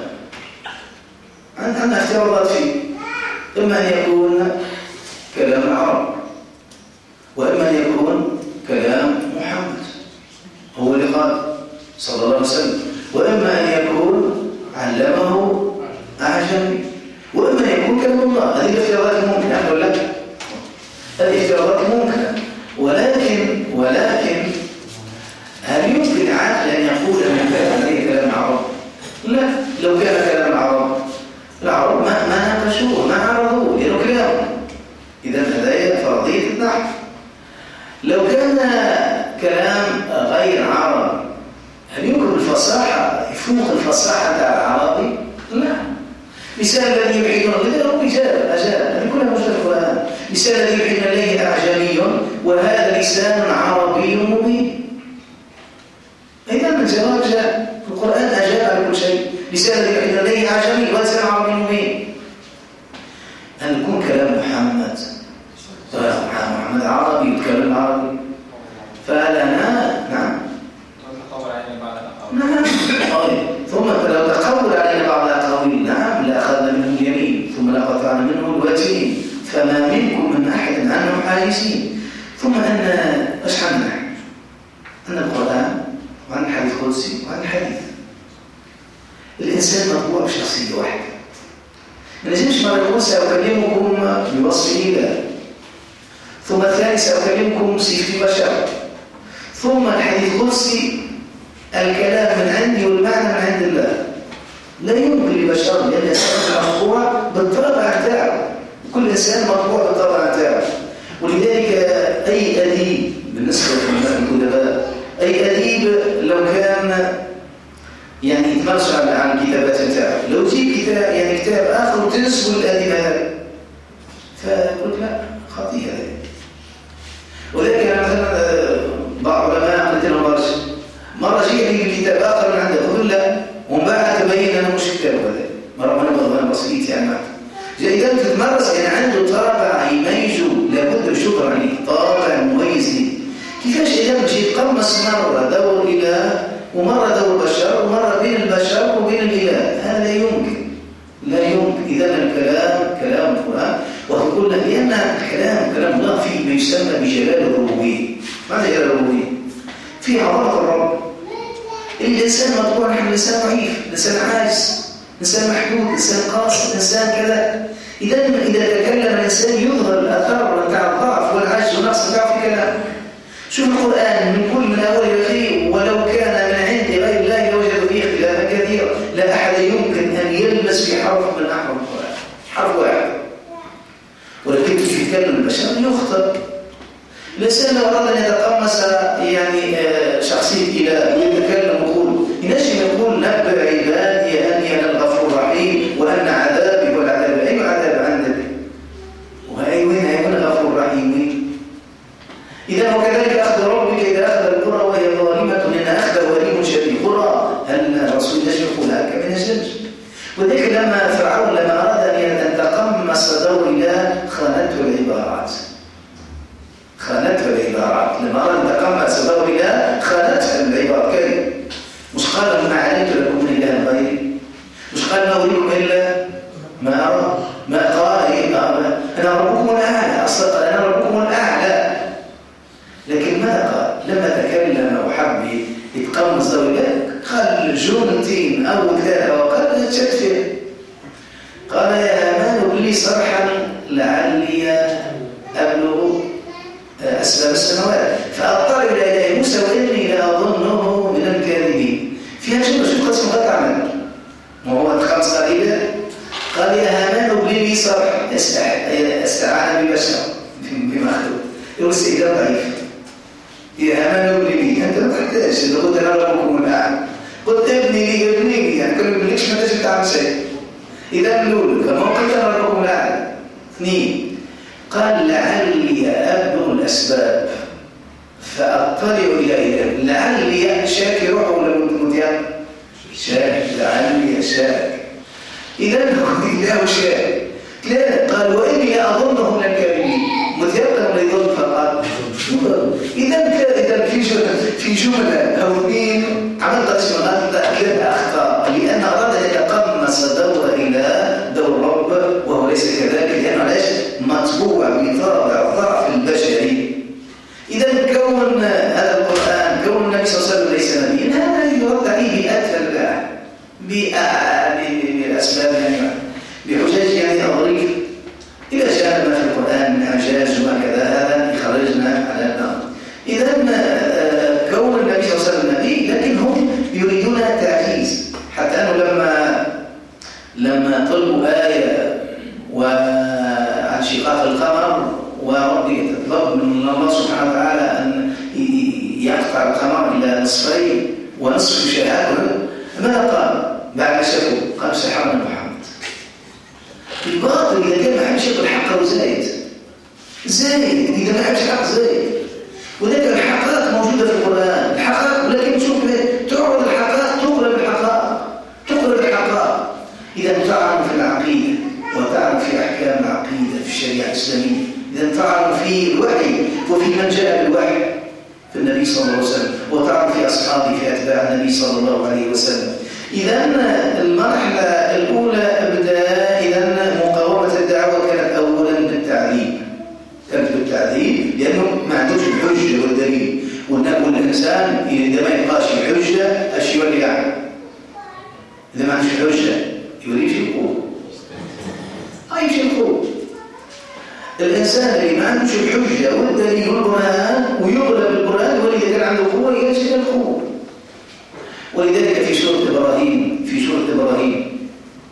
عندنا افتراضات فيه إما أن يكون كلام العرب وإما أن يكون كلام محمد هو اللي قال صلى الله عليه وسلم وإما أن يكون علمه أعجمي وإما أن يكون كلام الله. هذه الافتراضات ممكن أقول لك هذه افتراضات ممكنة ولكن ولكن هل يمكن عقل أن يقول أن كان هذه كلام العرب؟ لا. لو كان كلام العرب العرب ما ما ناقشوه ما عرضوه لأنه كلام. إذا هذا فرضية النحو. لو كان كلام غير عربي هل يمكن الفصاحة يفوق الفصاحة العربي؟ لا. لسان الذي يبحثون إليه هو رجال أجال هذه كلها موجودة في القرآن. لسان الذي يبحثون إليه أعجمي وهذا لسان عربي مبين. إذا الجواب جاء القرآن أجاب على كل شيء. لسان الذي يبحثون إليه أعجمي ولسان عربي مبين. أن يكون كلام محمد محمد عربي يتكلم عربي فلنا نعم نعم ثم لو تقول علينا بعض الأقاويل نعم لأخذنا منهم اليمين ثم لقطعنا منهم الوتين فما منكم من أحد عنهم حاجزين. ثم أن أشحن نحن أن القرآن وعن الحديث القدسي وعن الحديث الإنسان مطبوع بشخصية واحدة. ما نجمش مرة يقول سأكلمكم بوصف إله ثم الثاني سأكلمكم سيف بشر ثم الحديث القدسي الكلام من عندي والمعنى من عند الله. لا يمكن لبشر لأن الإنسان مطبوع بالطبع بتاعه. كل إنسان مطبوع بالطبع بتاعه. ولذلك أي أديب بالنسبة للأدباء أي أديب لو كان يعني يتمرس عن الكتابات بتاعه لو جيب كتاب يعني كتاب آخر وتنسبه للأديب هذا فقلت لا خطيئة هذه. ولذلك أنا مثلا بعض علماء قلت لهم مرة مرة جيب لي كتاب آخر من عنده قلت لا ومن بعد تبين أنه مش كتاب هذا مرة أنا بضغط بسيط يعني معه جيدا تتمرس يعني عنده طابع يميزه لابد بشكر عليه طابع مميز ليه. كيفاش إذا مشي تقمص مرة دور إله ومرة دور بشر ومرة بين البشر وبين الإله هذا يمكن لا يمكن. إذا الكلام كلام القرآن وقلنا لأن الكلام كلام الله فيه ما يسمى بجلال الربوبية. ماذا جلال الربوبية؟ في عظمة الرب. الإنسان مطبوع نحن إنسان ضعيف إنسان عاجز إنسان محدود إنسان قاصر إنسان كذا. إذا إذا تكلم الإنسان يظهر الأثر بتاع الضعف والعجز والنقص بتاعه في كلامه. شوف القرآن من كل من أول إلى ولو كان من عند غير الله لوجدوا فيه اختلافا كثيرا. لا أحد يمكن أن يلبس في حرف من أحرف القرآن حرف واحد. ولكن في كلام البشر يخطئ. الإنسان لو أراد أن يتقمص يعني شخصية إله ويتكلم ويقول ينجم يقول نبأ عبادي أني أنا الغفور الرحيم وأن عذابي هو العذاب. أي عذاب عندك؟ وأي وين هيكون الغفور الرحيم؟ إذا وكذلك أخذ ربك إذا أخذ القرى وهي ظالمة إن أخذ وليم شديد. قرى هل الرسول يجب يقول هكذا من الجنج. وذلك لما فرعون لما أراد أن تقمص دور الله خانته العبارات خانته العبارات. لما أراد يتقمص ضوء الله خانته العبارة كلمة. مش قال ما علمت لكم من إله غيري، مش قال ما أريكم إلا ما أرى، ما قال أنا ربكم الأعلى، أصلا قال أنا ربكم الأعلى. لكن ماذا قال؟ لما تكلم وحب يتقمص ضوء الله قال جملتين أو ثلاثة وقال تشتفه. قال يا هامان ابن لي صرحا لعلي أبلغ أسباب السماوات فأطلع إلى إله موسى وإني لأظنه من الكاذبين. فيها جملة شوف قسم غير عمل وهو خمس قليلة. قال يا هامان ابن لي صرح استعان ببشر بمخلوق يقول استئذان ضعيف. يا هامان ابن لي أنت ما تحتاج إذا قلت أنا ربكم الأعلى قلت ابني لي ابني لي يعني كل ما ليش ما تجي تعمل شيء. إذا الأول فما قلت أنا ربكم الأعلى. اثنين قال لعلي أبلغ الأسباب فأطلع إلى إله. لعلي شاك يروح ولا متيان شاك لعلي شاك. إذا إله شاك لا قال وإني أظنه من الكاذبين متيقن ولا يظن فقال إذا إذا في في جملة أو اثنين عملت اسم تأكيد أخطاء لأن أراد أن يتقمص دور إله دور رب وهو ليس كذلك لأنه ليس مطبوع بطابع الضعف البشري. إذا كون هذا القرآن كون النبي صلى الله عليه وسلم ليس نبيا هذا يرد عليه بأدفع بأسباب يعني بحجج يعني أضريف. إذا جاء ما في القرآن من حجاج وكذا هذا يخرجنا على النار. إذا كون النبي صلى الله عليه وسلم نبي لكن هم يريدون التعجيز حتى أنه لما لما طلبوا آية وعن شقاق القمر وربي تطلب من الله سبحانه وتعالى أن يقطع القمر إلى نصفين ونصف شهاده ماذا قال؟ بعد ما شافوا قال سحرنا محمد. الباطل إذا كان ما حبش يقول الحق وزايد زايد إذا ما حبش الحق زايد. وذلك الحقائق موجودة في القرآن الحقائق ولكن تشوف تعرض الحقائق تقرب الحقائق تقرب الحقائق. إذا تعرف في العقيدة وتعرف في أحكام العقيدة في الشريعة الإسلامية إذا تعرف في الوحي وفي من جاء بالوحي في النبي صلى الله عليه وسلم وتعرف في أصحابه في أتباع النبي صلى الله عليه وسلم. إذا المرحلة الأولى أبدا إذا مقاومة الدعوة كانت أولا بالتعذيب كانت بالتعذيب لأنه ما عندوش الحجة والدليل والإنسان إذا ما يبقاش الحجة أش يولي يعني إذا ما عندوش الحجة يولي يمشي القوة أي يمشي القوة. الإنسان اللي ما عندوش الحجة والدليل والقرآن ويغلب القرآن ولذا كان عنده قوة يجد القوة. ولذلك في سورة إبراهيم في سورة إبراهيم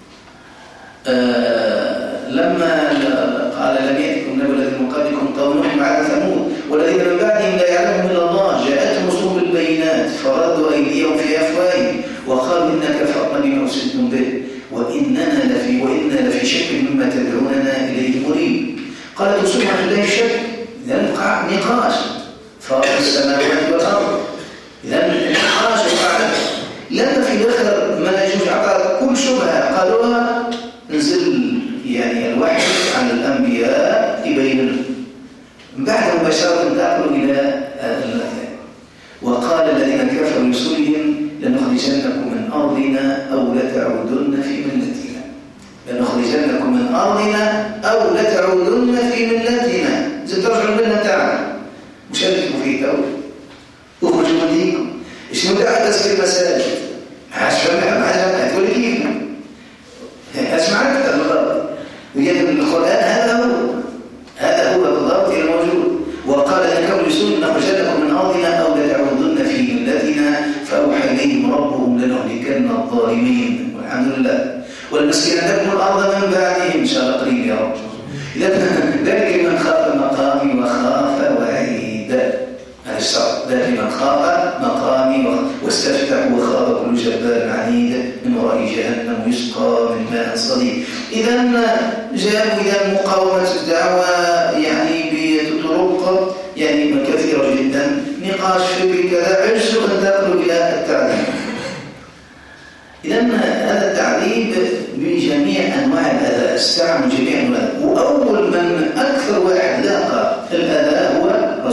آه لما قال لم يأتكم نبأ الذين من قبلكم قوم نوح وعاد ثمود والذين من بعدهم لا يعلمهم إلا الله جاءتهم رسل بالبينات فردوا أيديهم في أفواههم وقالوا إنا كفرنا بما أرسلتم به وإننا لفي وإنا لفي شك مما تدعوننا إليه مريب. قالت سبحان الله شك إذا نقاش فاطر السماوات والأرض إذا النقاش وقعد لما في الآخر ما يجوز عطاء كل شبهة قالوها نزل يعني الوحي عن الأنبياء يبين بعد مباشرة انتقلوا إلى الله. وقال الذين كفروا لرسلهم لنخرجنكم من أرضنا أو لتعودن في ملتنا لنخرجنكم من أرضنا أو لتعودن في ملتنا زي ترجعوا لنا تعالى مشاركوا في تو اخرجوا من دينكم شنو تحدث في المساجد ما عادش فاهم ما عادش تقول كيف اسمعك بالضبط ويجد القرآن هذا هو هذا هو بالضبط الموجود. وقال لكم رسول نخرجنكم من أرضنا أو لتعودن في ملتنا فأوحى إليهم ربهم لنهلكن الظالمين والحمد لله ولنسكننكم الأرض من بعدهم إن شاء الله قريب يا رب. ذلك من خاف مقامي وخاف وعيد هذا الشرط ذلك من خاف مقامي واستفتح وخاف كل جبار عنيد من وراء جهنم يسقى من ماء صديد. إذا جاءوا إلى مقاومة الدعوة يعني بطرق يعني كثيرة جدا نقاش فكري كذا عجزوا أن تأكلوا إلى التعذيب. إذا هذا التعذيب بجميع أنواع الأذى استعمل جميع أنواع وأول من أكثر واحد لاقى الأذى هو رسول الله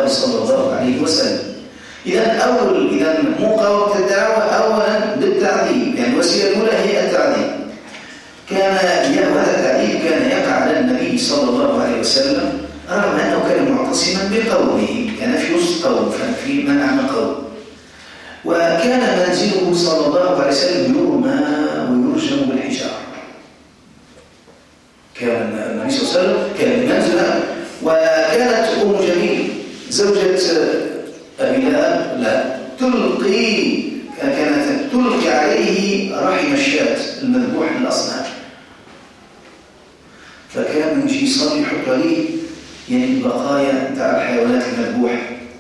الله صلى الله عليه وسلم. إذا أول إذا مقاومة الدعوة أولا بالتعذيب، يعني الوسيلة الأولى هي التعذيب. كان هذا التعذيب كان يقع على النبي صلى الله عليه وسلم رغم أنه كان معتصما بقومه، كان في وسط قوم، في منع من قوم، وكان منزله صلى الله عليه وسلم يرمى ويرجم بالحجارة. كان النبي صلى الله عليه وسلم كان منزله، وكانت أم جميل زوجة أبي لهب لا تلقي كانت تلقي عليه رحم الشاة المذبوح للأصنام، فكان يجي يصلي يحط عليه يعني البقايا بتاع الحيوانات المذبوحة.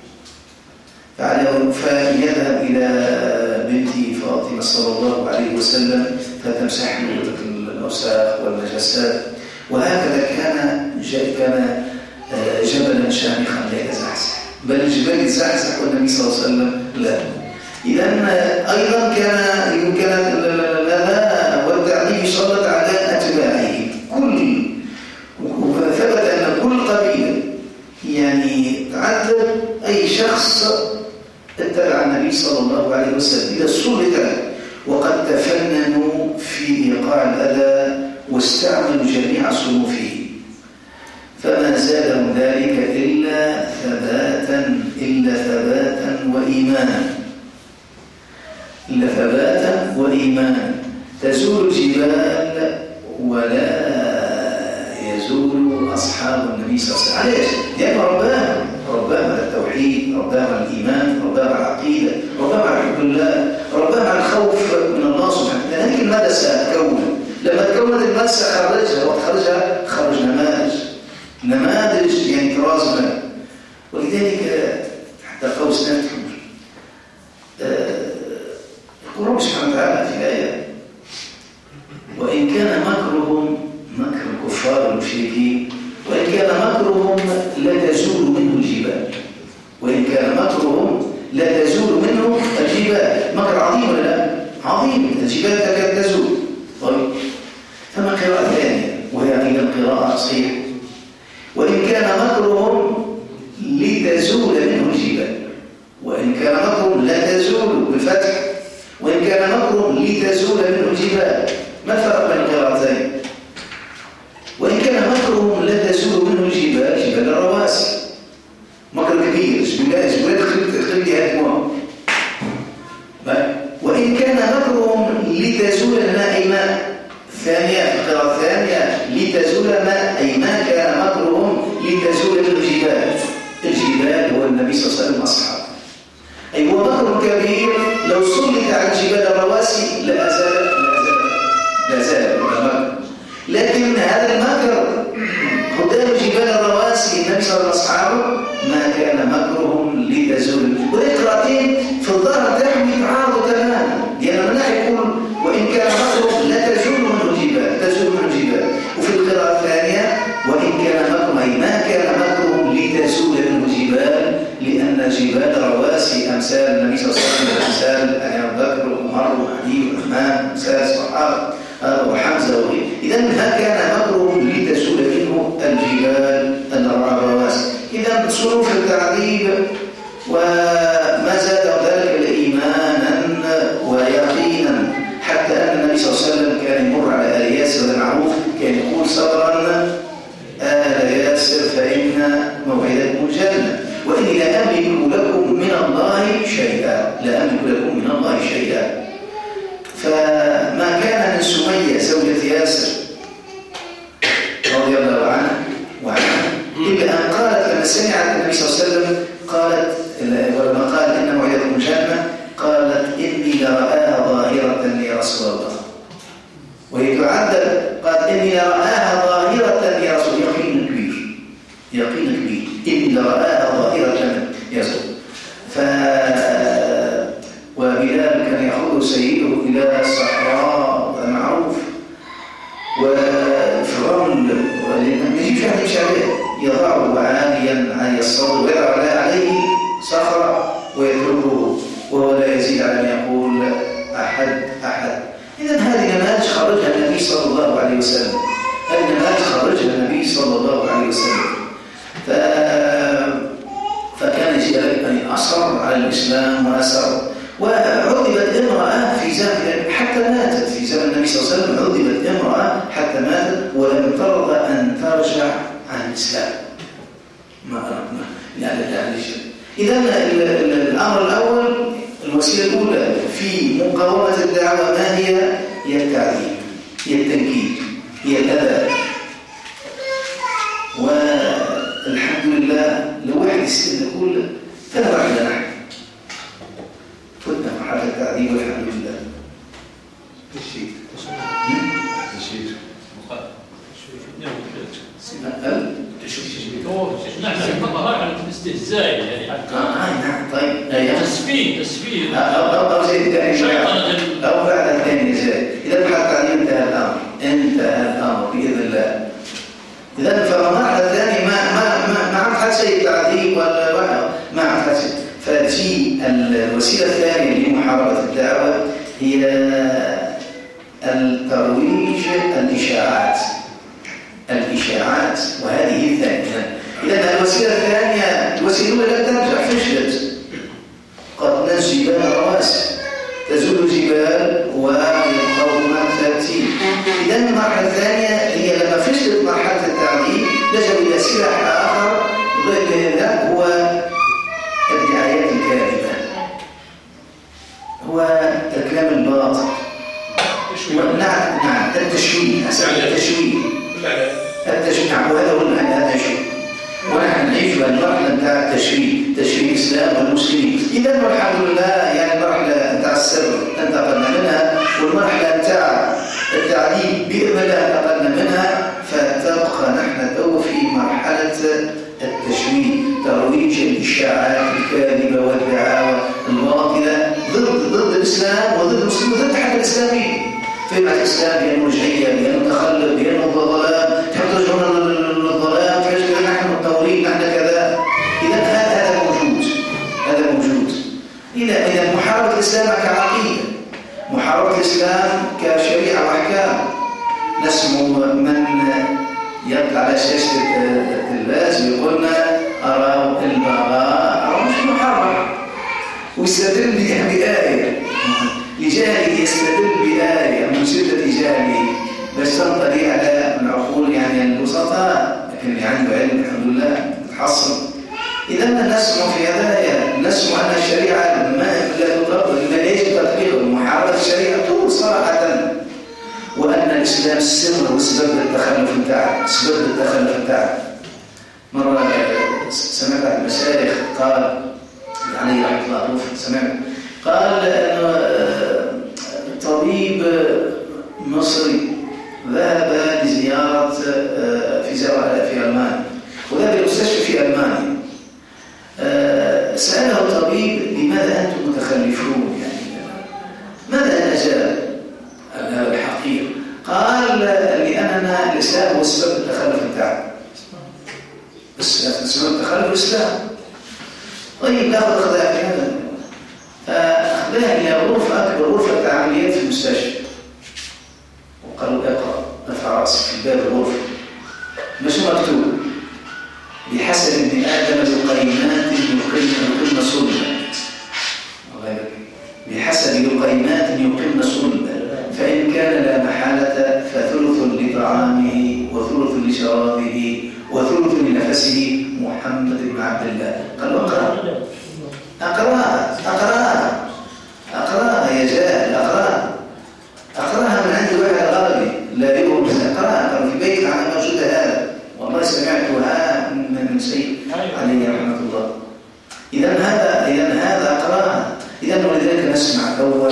فيذهب إلى بنت فاطمة صلى الله عليه وسلم فتمسح له الأوساخ والنجاسات، وهكذا كان كان جبلا شامخا لا يتزحزح، بل الجبال يتزحزح والنبي صلى الله عليه وسلم لا. إذا أيضا كان يمكن لها والتعذيب يسلط على أتباعه. كل وثبت أن كل قبيلة يعني تعذب أي شخص اتبع النبي صلى الله عليه وسلم إذا سلط له، وقد تفننوا في إيقاع الأذى واستعملوا جميع صنوفه، فما زادهم ذلك إلا ثباتا إلا ثباتا وإيمانا إلا ثباتا وإيمانا. تزول الجبال ولا يزول أصحاب النبي صلى الله عليه وسلم. لأن رباهم رباهم على التوحيد، رباهم على الإيمان، رباهم على العقيدة، رباهم على حب الله، رباهم على الخوف من الله سبحانه وتعالى. هذه المدرسة تكون، لما تكونت المدرسة خرجها وتخرجها خرج نماذج نماذج يعني ترازمة. ولذلك حتى قوس نفتح يقول رب سبحانه وتعالى في الآية: وإن كان مكرهم مكر الكفار المشركين وإن كان مكرهم لتزول منه الجبال وإن كان مكرهم لتزول منه الجبال. مكر عظيم ولا لا؟ عظيم، الجبال تكاد تزول. طيب، ثم قراءة ثانية وهي أيضا قراءة صحيحة: وإن كان مكرهم لتزول منه الجبال وإن كان مكرهم لا تزول بالفتح وإن كان مكرهم لتزول منه الجبال. ما الفرق بين القراءتين؟ وإن كان مكرهم لا تزول منه الجبال، جبال الرواسي مكر كبير، جبال جبال تخلي هدمها. وإن كان مكرهم لتزول الماء أي ماء. ثانية في القراءة الثانية لتزول ماء أي ما كان مكرهم لتزول منه الجبال. الجبال هو النبي صلى الله عليه وسلم أصحابه. أي هو مكر كبير لو سلط على الجبال الرواسي لا زال لا زال مكر، لكن هذا المكر قدام جبال الرواسي النبي صلى الله عليه وسلم أصحابه ما كان مكرهم لتزول. والقراءتين في الظاهر تحوي تعارض تماما، لأن من ناحية يقول وإن كان مكرهم لا تزول منه الجبال تزول منه الجبال، وفي القراءة الثانية وإن كان مكرهم أي ما كان مكرهم لتزول منه الجبال، لأن جبال رواسي أمثال النبي صلى الله عليه وسلم، أمثال أبي بكر وعمر وعلي وعثمان، أمثال الصحابة وحمزة وغيره. إذا ما كان مكرهم لتزول منه الجبال الرواسي. إذا صنوف التعذيب وما زاد ذلك إلا إيمانا ويقينا، حتى أن النبي صلى الله عليه وسلم كان يمر على آل ياسر المعروف كان يقول صبرا آل ياسر فإن موعدكم الجنة وإني لا أملك لكم من الله شيئا لا أملك لكم من الله شيئا. فما كان من سمية زوجة ياسر رضي الله عنها وعنها إلا أن قالت لما سمعت النبي صلى الله عليه وسلم قالت ولما قال إن موعدكم الجنة قالت إني لرآها ظاهرة يا رسول الله، وهي تعذب قالت إني لرآها ظاهرة يا رسول الله. يقين كبير يقين كبير إني لرآها ظاهرة يا رسول الله. ف وبلال كان يأخذ سيده إلى الصحراء معروف وفي الرمل ما يجيش واحد يمشي عليه، يضعه عاليا عالي الصدر ويضع عليه صخرة ويتركه وهو لا يزيد على أن يقول أحد أحد. إذن هذه نماذج خرجها النبي صلى الله عليه وسلم، هذه نماذج خرجها النبي صلى الله عليه وسلم. ف... فكان على الإسلام وأسر. وعذبت امرأة في زمن حتى ماتت في زمن النبي صلى الله عليه وسلم، عذبت امرأة حتى ماتت ولم ترضى أن ترجع عن الإسلام. ما ما يعني يعني إذا الأمر الأول، الوسيلة الأولى في مقاومة الدعوة ما هي؟ هي التعذيب، هي التنكيل، هي الأذى. والحمد لله لو واحد يستند يقول فلا رحلة نحن فتنا مرحلة التعذيب والحمد لله. تشييد تشييد نحن نطلع على الاستهزاء يعني حتى اه نعم. طيب تسفيه تسفيه او زي الثاني او بعد الثاني زي اذا محل التعليم انتهى الامر، انتهى الامر باذن الله. اذا فالمرحله الثانيه ما ما ما ما عم حتى التعذيب ولا ما عم حتى. فتي الوسيله الثانيه لمحاربه الدعوه هي الترويج، الاشاعات الإشاعات وهذه الثانية. إذا الوسيلة الثانية، الوسيلة الأولى لا تنجح، فشلت. قد ننسى جبال رواسي، تزول جبال والقومات تأتي. إذا المرحلة الثانية هي لما فشلت مرحلة التعذيب لجأوا إلى سلاح آخر غير ذلك، هو الدعايات الكاذبة، هو الكلام الباطل. نعم نعم التشويه، أسأل التشويه التشريع، وهذا هو هذا شيء. ونحن نعيش المرحله نتاع التشريع، تشريع الاسلام والمسلمين. اذا والحمد لله يعني المرحله نتاع السر انتقلنا منها، والمرحله نتاع التعليم باذن الله انتقلنا منها. فتبقى نحن تو في مرحله التشويه، ترويج الاشاعات الكاذبه والدعاوى الباطله ضد ضد الاسلام وضد المسلمين وضد حتى الاسلاميين. فيما الإسلام بأنه رجعية، بأنه تخلف، بأنه ظلام، تحب ترجعون للظلام، تحب نحن متطورين، نحن كذا. إذا هذا هذا موجود، هذا موجود. إذا إذا محاربة الإسلام كعقيدة، محاربة الإسلام كشريعة وأحكام. نسمع من يطلع على شاشة التلفاز ويقولنا أروا البغاء، أروا مش محاربة، ويستدل بآية لجهله، يستدل بآية من شدة جهله بس تنطلي على العقول يعني البسطاء، لكن اللي عنده علم الحمد لله تحصل. إذا نسمع في هدايا، نسمع أن الشريعة ما لا تطبق، ما يجب تطبيقه، محاربة الشريعة طول صراحة، وأن الإسلام السر وسبب التخلف بتاعه، سبب التخلف بتاعه. مرة سمعت عن المشايخ قال عليه رحمة الله سمعت قال أنه طبيب مصري ذهب لزيارة في زيارة في ألمانيا، وذهب للمستشفى في ألمانيا. سأله الطبيب لماذا أنتم متخلفون، يعني ماذا أجاب هذا الحقير؟ قال لأننا الإسلام هو سبب التخلف بتاعنا. بس سبب التخلف الإسلام. طيب ناخذ أخذها في هذا، فأخذها إلى غرفة أكبر غرفة عمليات في المستشفى، وقالوا اقرأ رفع رأسك في باب الغرفة. مش مكتوب بحسب ابن آدم لقيمات يقيمن صلبا، بحسب لقيمات يقيمن صلبا، فإن كان لا محالة فثلث لطعامه وثلث لشرابه وثلث لنفسه محمد بن عبد الله. قالوا اقرأ أقرأها أقرأها أقرأها يا جاهل، أقرأها أقرأها من عند واحد غربي لا يؤمن بها. أقرأها كانوا في بيت عن موجود هذا، والله سمعتها من سيد عليه رحمة الله. إذا هذا إذا هذا أقرأها. إذا ولذلك نسمع هو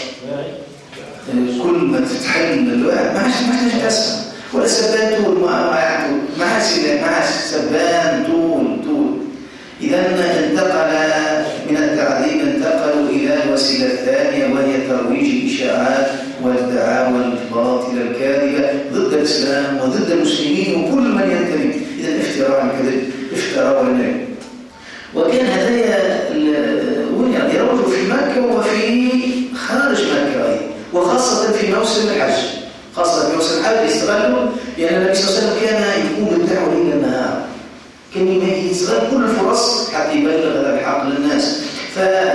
كل ما تتحل الواحد ما عادش ما عادش تسمع ولا سبان طول ما ما عادش ما عادش سبان طول طول. إذا انتقل من التعذيب انتقلوا إلى الوسيلة الثانية، وهي ترويج الإشاعات والدعاوى الباطلة الكاذبة ضد الإسلام وضد المسلمين وكل من ينتمي. إذا افتراء الكذب، افتراء النبي. وكان هذايا يروج في مكة وفي خارج مكة، وخاصة في موسم الحج، خاصة في موسم الحج يستغلوا، لأن النبي صلى الله عليه وسلم كان يقوم بالدعوة ليل النهار، كان يستغل كل الفرص حتى يبلغ هذا الحق للناس. ف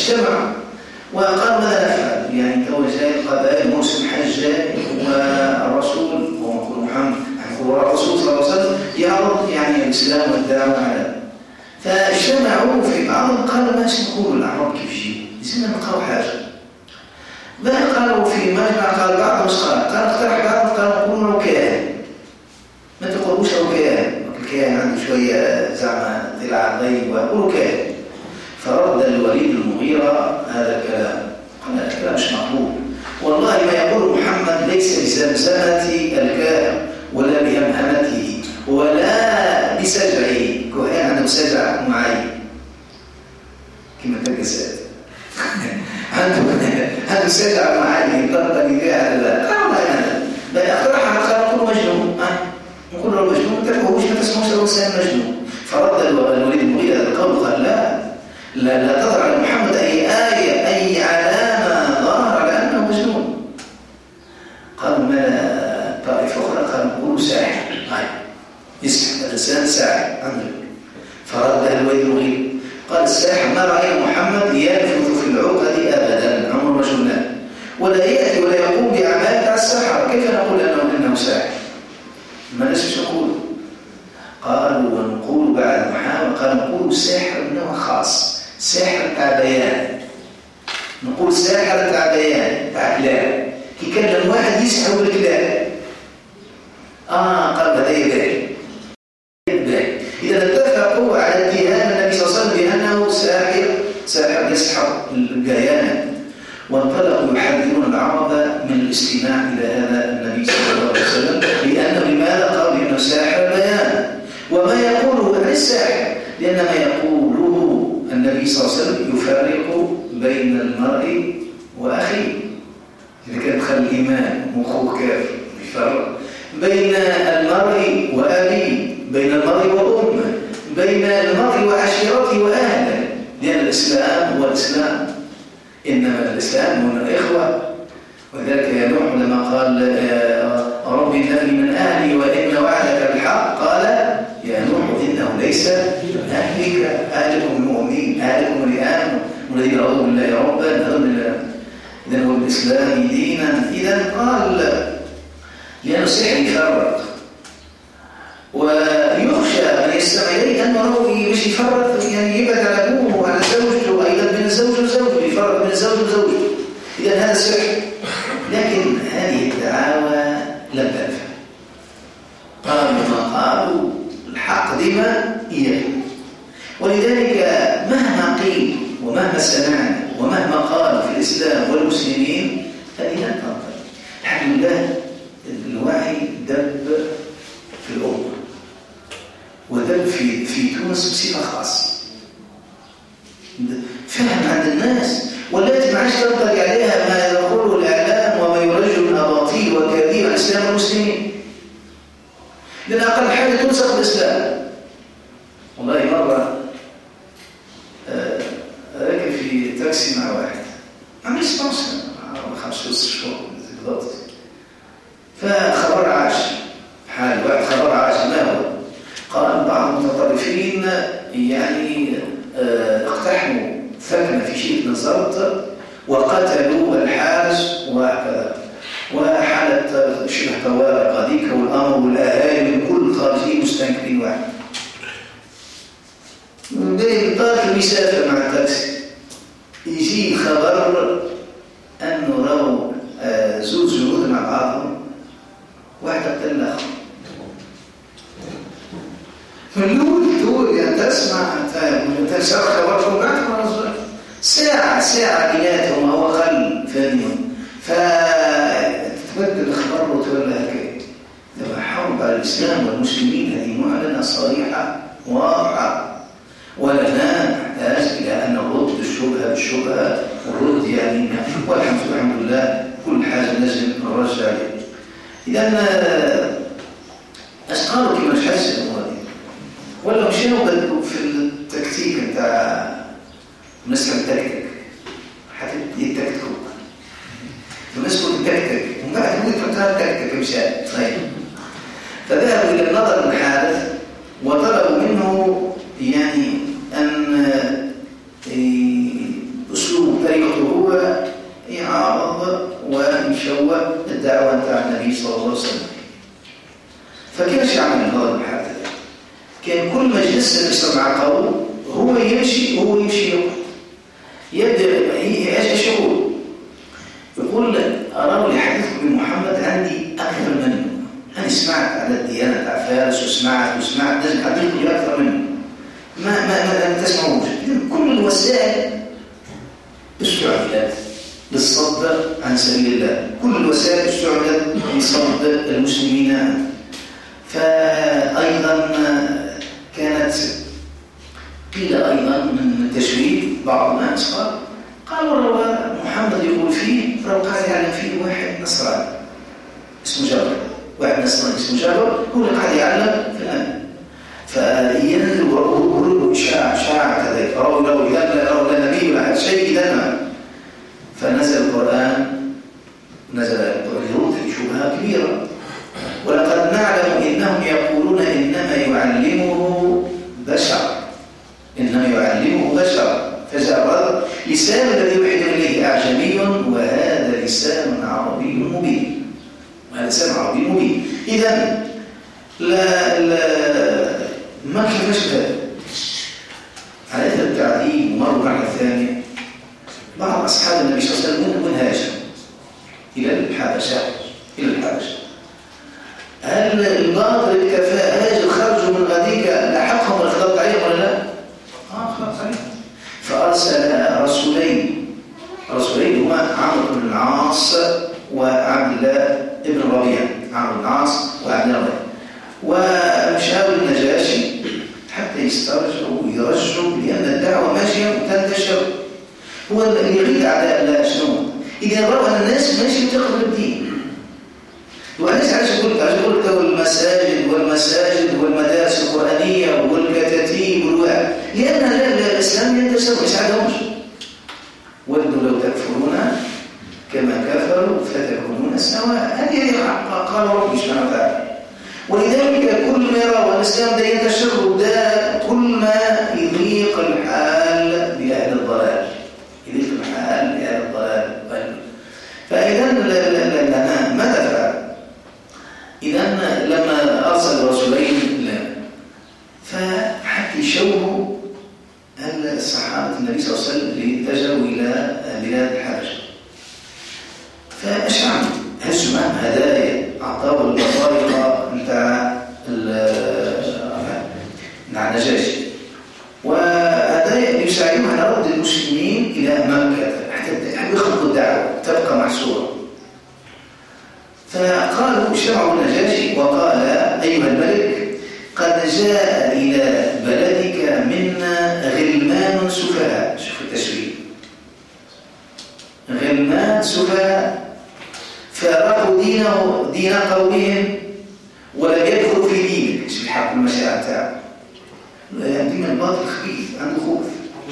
اجتمعوا وقالوا ماذا نفعل؟ يعني تو جاي القبائل موسم حج جاي والرسول محمد الرسول صلى الله عليه وسلم يعرض يعني الإسلام والدعوة على فاجتمعوا في بعضهم قالوا ما نقولوا الأعراب كيف يجي لازمنا نلقاو حاجة بقى قالوا في مجمع قال بعضهم قال قال اقترح بعضهم قال نقولوا كاهن ما تقولوش او كاهن الكاهن عنده شوية زعما طلع ضيق وقولوا كاهن فرد الوليد المغيرة هذا الكلام قال هذا الكلام مش مقبول والله ما يقول محمد ليس بزمزمة الكاهن ولا بهمهمته ولا بسجعه كهان عنده سجع معين كما تلقى سجع عنده عنده سجع معين يطلق يبيع على ذلك قالوا لا هذا بل اقترحها قال نقول مجنون نقول له مجنون ما تفهموش ما تسمعوش له انسان مجنون فرد الوليد المغيرة هذا القول قال لا لا لا تظهر على محمد اي آية اي علامة ظاهر على انه مجنون قالوا ما طائفة أخرى قالوا نقولوا ساحر هاي يسحر الإنسان ساحر عنده فرد الوليد المغيرة قال الساحر ما رأينا محمد ينفذ في العقد أبدا عمر ما شفناه ولا يأتي ولا يقوم بأعمال بتاع السحر كيف نقول أنه إنه ساحر ما نسيش نقول قالوا ونقول بعد محاولة قال نقول الساحر نوع خاص ساحر بتاع بيان نقول ساحر بتاع بيان بتاع كلام كي كان لما واحد يسحر بالكلام آه قال هذا يبالي يبالي إذا اتفقوا على اتهام النبي صلى الله عليه وسلم بأنه ساحر ساحر يسحر البيان وانطلقوا يحذرون العرب من الاستماع إلى هذا النبي صلى الله عليه وسلم لأنه لماذا قالوا إنه ساحر بيان وما يقوله عن الساحر لأن ما يقوله النبي صلى الله عليه وسلم يفرق بين المرء وأخيه إذا كان دخل الإيمان مخه كافر يفرق بين المرء وأبيه بين المرء وأمه بين المرء وعشيرته وأهله لأن الإسلام هو الإسلام إنما الإسلام هو الإخوة وذلك يا نوح لما قال ربي إنني من أهلي وإن وعدك الحق قال يا نوح إنه ليس أهلك أهلكم المؤمنين أهلكم اللي آمنوا والذين رضوا بالله ربا إذن هو الإسلام دينا إذن قال لأن السحر يفرق ويخشى من يستمع إليه أنه مش يفرق يعني يبعد على أبوه وعلى زوجته أيضا بين الزوج وزوجته يفرق بين الزوج وزوجته إذن هذا سحر لكن هذه الدعاوى لم تنفع قالوا ما قالوا الحق ديما إياه ولذلك مهما قيل ومهما سمعنا ومهما قال في الإسلام والمسلمين هذه لن تنطق الحمد لله الوعي دب في الأمة ودب في في تونس بصفة خاصة فهم عند الناس والتي ما عادش تنطق عليها ما يقوله الإعلام وما يرجل الأباطيل وكاذيب عن الإسلام والمسلمين لأن أقل حاجة تنسخ الإسلام والله مرة آه راكب في تاكسي مع واحد عم يسمع خمس وست شهور بالضبط فخبر عاش حال واحد خبر عاش ما هو قال بعض المتطرفين يعني اه اقتحموا ثكنة في شيء نظرت وقتلوا الحارس وهكذا وحالة شبه طوارئ قضيك والأمر والأهالي والكل خارجين مستنكرين واحد من طارق المسافر مع التاكسي يجي خبر أنه رو اه زوج جنود مع بعضهم واحد قتل الآخر فالأول تقول يعني تسمع تسمع خبرهم بعد ساعة ساعة بيناتهم هو خل فاهمين فتتبدل الخبر وتولى هكذا لما حرب على الإسلام والمسلمين هذه معلنة صريحة واضحة ولنا نحتاج إلى أن نرد الشبهة بالشبهة ونرد يعني والحمد الحمد لله كل حاجة نجم نرجع عليها إذن أشقالوا كما نحسن الموالي ولا مشينوا بدلوا في التكتيك بتاع نسخة التكتيك حتى يتكتكوا ونسخوا التكتيك ومن بعد هو يتكتها التكتيك مشان طيب فذهبوا إلى النظر الحادث وطلبوا منه يعني أن أسلوب يتنزل الإسلام مع القوم، هو يمشي وهو يمشي يقعد. يبدأ ايش يقول؟ يقول أرى لحديث بمحمد عندي أكثر منه. أنا سمعت على الديانة تاع فارس وسمعت وسمعت لازم حديث لي أكثر منه. ما ما ما تسمعوش. كل الوسائل استعملت للصد عن سبيل الله، كل الوسائل استعملت لصد المسلمين. فأيضا كانت قيل أيضا من تشويه بعض الناس قال قالوا محمد يقول فيه لو قاعد يعلم فيه واحد نصراني اسمه جابر، واحد نصراني اسمه جابر هو اللي قاعد يعلم في الأمن. فينزل وقالوا شاع شاع كذلك أروا لو إذا أروا لا نبي ولا أحد شيء إذا. فنزل القرآن، نزل اليهود شبهة كبيرة، ولقد نعلم إنهم يقولون إنما يعلمه بشر، إنما يعلمه بشر. فجاء لسان الذي يوحد إليه أعجمي وهذا لسان عربي مبين، وهذا لسان عربي مبين. إذا لا لا ما كيفاش هذا على هذا التعذيب. مرة مرة ثانية بعض أصحاب النبي صلى الله عليه وسلم من هاجر إلى الحبشة، إلى الحبشة. هل البعض الكفاء هاجر خرجوا من غديك لحقهم الخلط عليهم ولا لا؟ آه خلط عليهم. فأرسل رسولين، رسولين هما عمرو بن العاص وعبد الله بن ربيعة، عمرو بن العاص وعبد الله بن ربيعة، ومشاور النجاشي حتى يسترجعوا ويرجعوا، لأن الدعوة ماشية وتنتشر. هو اللي يريد أعداء الله شنو؟ إذا رأوا أن الناس ماشية تقبل الدين، والناس عايز يقول عايز يقول لك المساجد والمساجد والمدارس القرآنية والكتاتيب والوعي، لأن الإسلام ينتشر ما يساعدهمش. ودوا لو تكفرون كما كفروا فتكونون سواء. هذه قال ربي سبحانه وتعالى. ولذلك كل ما يرى الإسلام ده ينتشر، ده كل ما يضيق الحال بأهل الضلال، يضيق الحال بأهل الضلال. فإذا لنا ماذا فعل؟ إذا لما أرسل رسولين فحتى يشوهوا الصحابة النبي صلى الله عليه وسلم اللي اتجهوا إلى بلاد الحبشة، فأشعر هزوا معهم هدايا، أعطاه البطارقة نتاع نتاع النجاشي، وهدايا يساعدون على رد المسلمين إلى مكة حتى يخلقوا الدعوة تبقى محصورة. فقالوا شرعوا النجاشي وقال أيها الملك قد جاء إلى بلدك منا غلمان سفهاء. شوف التشبيه، غلمان سفهاء فارقوا دينه دين قومهم ولم يدخلوا في دينك. شوف الحق المشاعر تاعه، دين الباطل خبيث عنده خوف.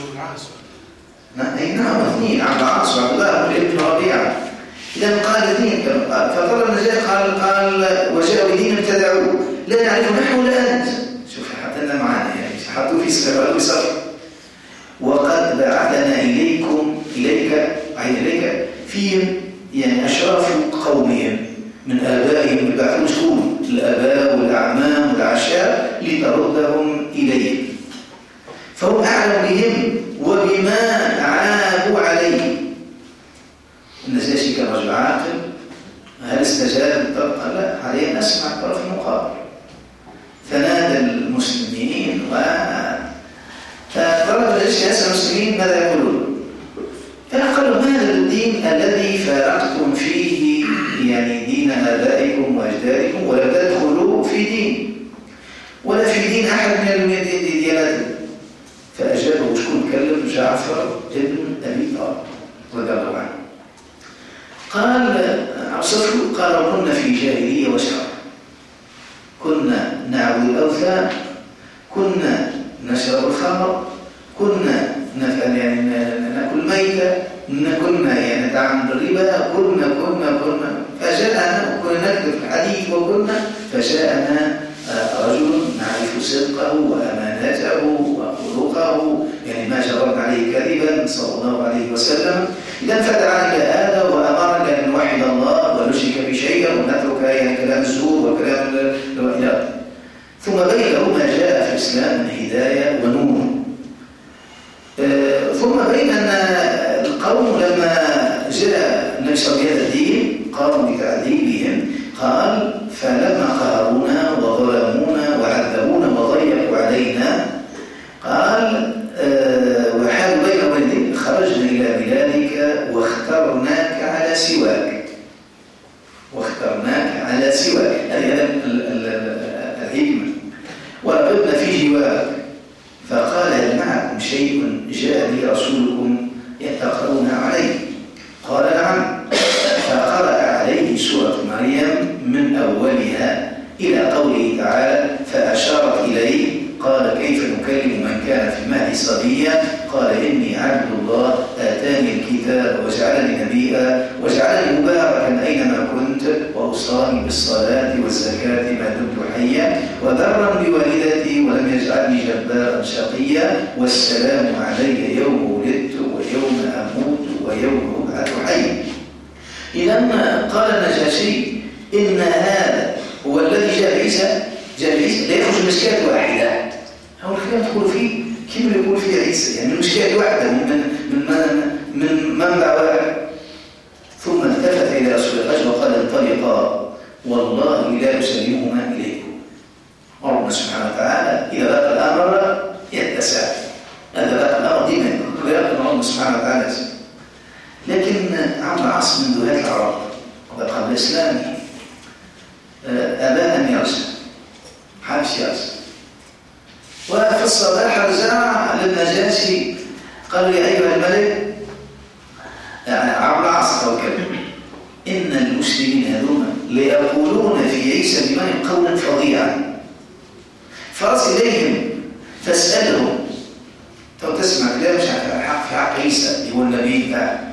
اي نعم اثنين، عبد العاص وعبد الله بن ربيعه. إذا قال اثنين كما قال، فطلب النجاة قال قال وجاءوا بدين ابتدعوه لا نعرف نحن ولا أنت. شوف حتى لنا معنا يعني حطوا في سفر وصف. وقد بعثنا إليكم إليك عين إليك فيهم يعني أشراف قومهم من آبائهم يبعثون شكون الآباء والأعمام والعشاء لتردهم إليه، فهم أعلم بهم وبما عابوا عليه. النجاشي كان رجل عاقل، هل استجاب الطرف؟ لا، عليه نسمع الطرف المقابل. فنادى المسلمين و فطلب النجاشي يسأل المسلمين ماذا يقولون؟ فقالوا ما هذا الدين الذي فارقتم فيه يعني دين آبائكم وأجدادكم ولم تدخلوا في دين ولا في دين أحد من الديانات. فأجابه شكون كلم؟ جعفر ابن أبي طالب رضي الله عنه. قال عصفه قال كنا في جاهلية وشر، كنا نعبد الأوثان، كنا نشرب الخمر، كنا نفعل يعني ناكل ميتة، كنا يعني نتعامل بالربا، كنا كنا كنا فجاءنا وكنا نكتب الحديث وكنا فجاءنا رجل نعرف صدقه وأمانته وخلقه يعني ما جرت عليه كذبا صلى الله عليه وسلم. إذا فدعا إلى هذا وأمرنا أن نوحد الله ونشرك بشيء ونترك يعني كلام الزور وكلام الإله. ثم بين له ما جاء في الإسلام من هداية ونور. آه ثم بين أن القوم لما جاء النبي صلى الله عليه وسلم بهذا الدين قاموا بتعذيبهم، قال فلما قهرونا وظلمونا وعذبونا وضيقوا علينا قال أه وحالوا بين وبين خرجنا إلى بلادك واخترناك على سواك واخترناك على سواك هذه الحكمة ورغبنا في جوارك. فقال هل معكم شيء جاء به رسولكم يتقرون عليه؟ قال نعم. فقرأ عليه سورة مريم من أولها إلى قوله تعالى فأشارت إليه قال كيف نكلم من كان في المهد صبيا قال إني عبد الله آتاني الكتاب وجعلني نبيا وجعلني مباركا أينما كنت وأوصاني بالصلاة والزكاة ما دمت حيا وبرا بوالدتي ولم يجعلني جبارا شقيا والسلام علي يوم ولدت ويوم أموت ويوم أبعث حيا. إذا قال النجاشي إن هذا هو الذي جاء عيسى جاء عيسى لا يخرج مشكاة واحدة، أو الكلام تقول فيه كيف يقول فيه عيسى يعني مشكاة واحدة من من من منبع واحد. ثم التفت إلى رسول الله وقال انطلقا والله لا يسلمهما إليكم. ربنا سبحانه وتعالى إذا ذاق الأمر يتسع، هذا ذاق الأمر ديما يقول ربنا سبحانه وتعالى. لكن عمرو العاص من ذهاب العرب وقبل الإسلام أبى أن يرجع، حابش يرجع. وفي الصباح رجع للنجاشي قال يا أيها الملك، يعني عمرو العاص قال إن المسلمين هذوما ليقولون في عيسى بن قولا فظيعا فارسل إليهم فاسألهم. تو تسمع كلام مش حق في حق عيسى هو النبي بتاعه.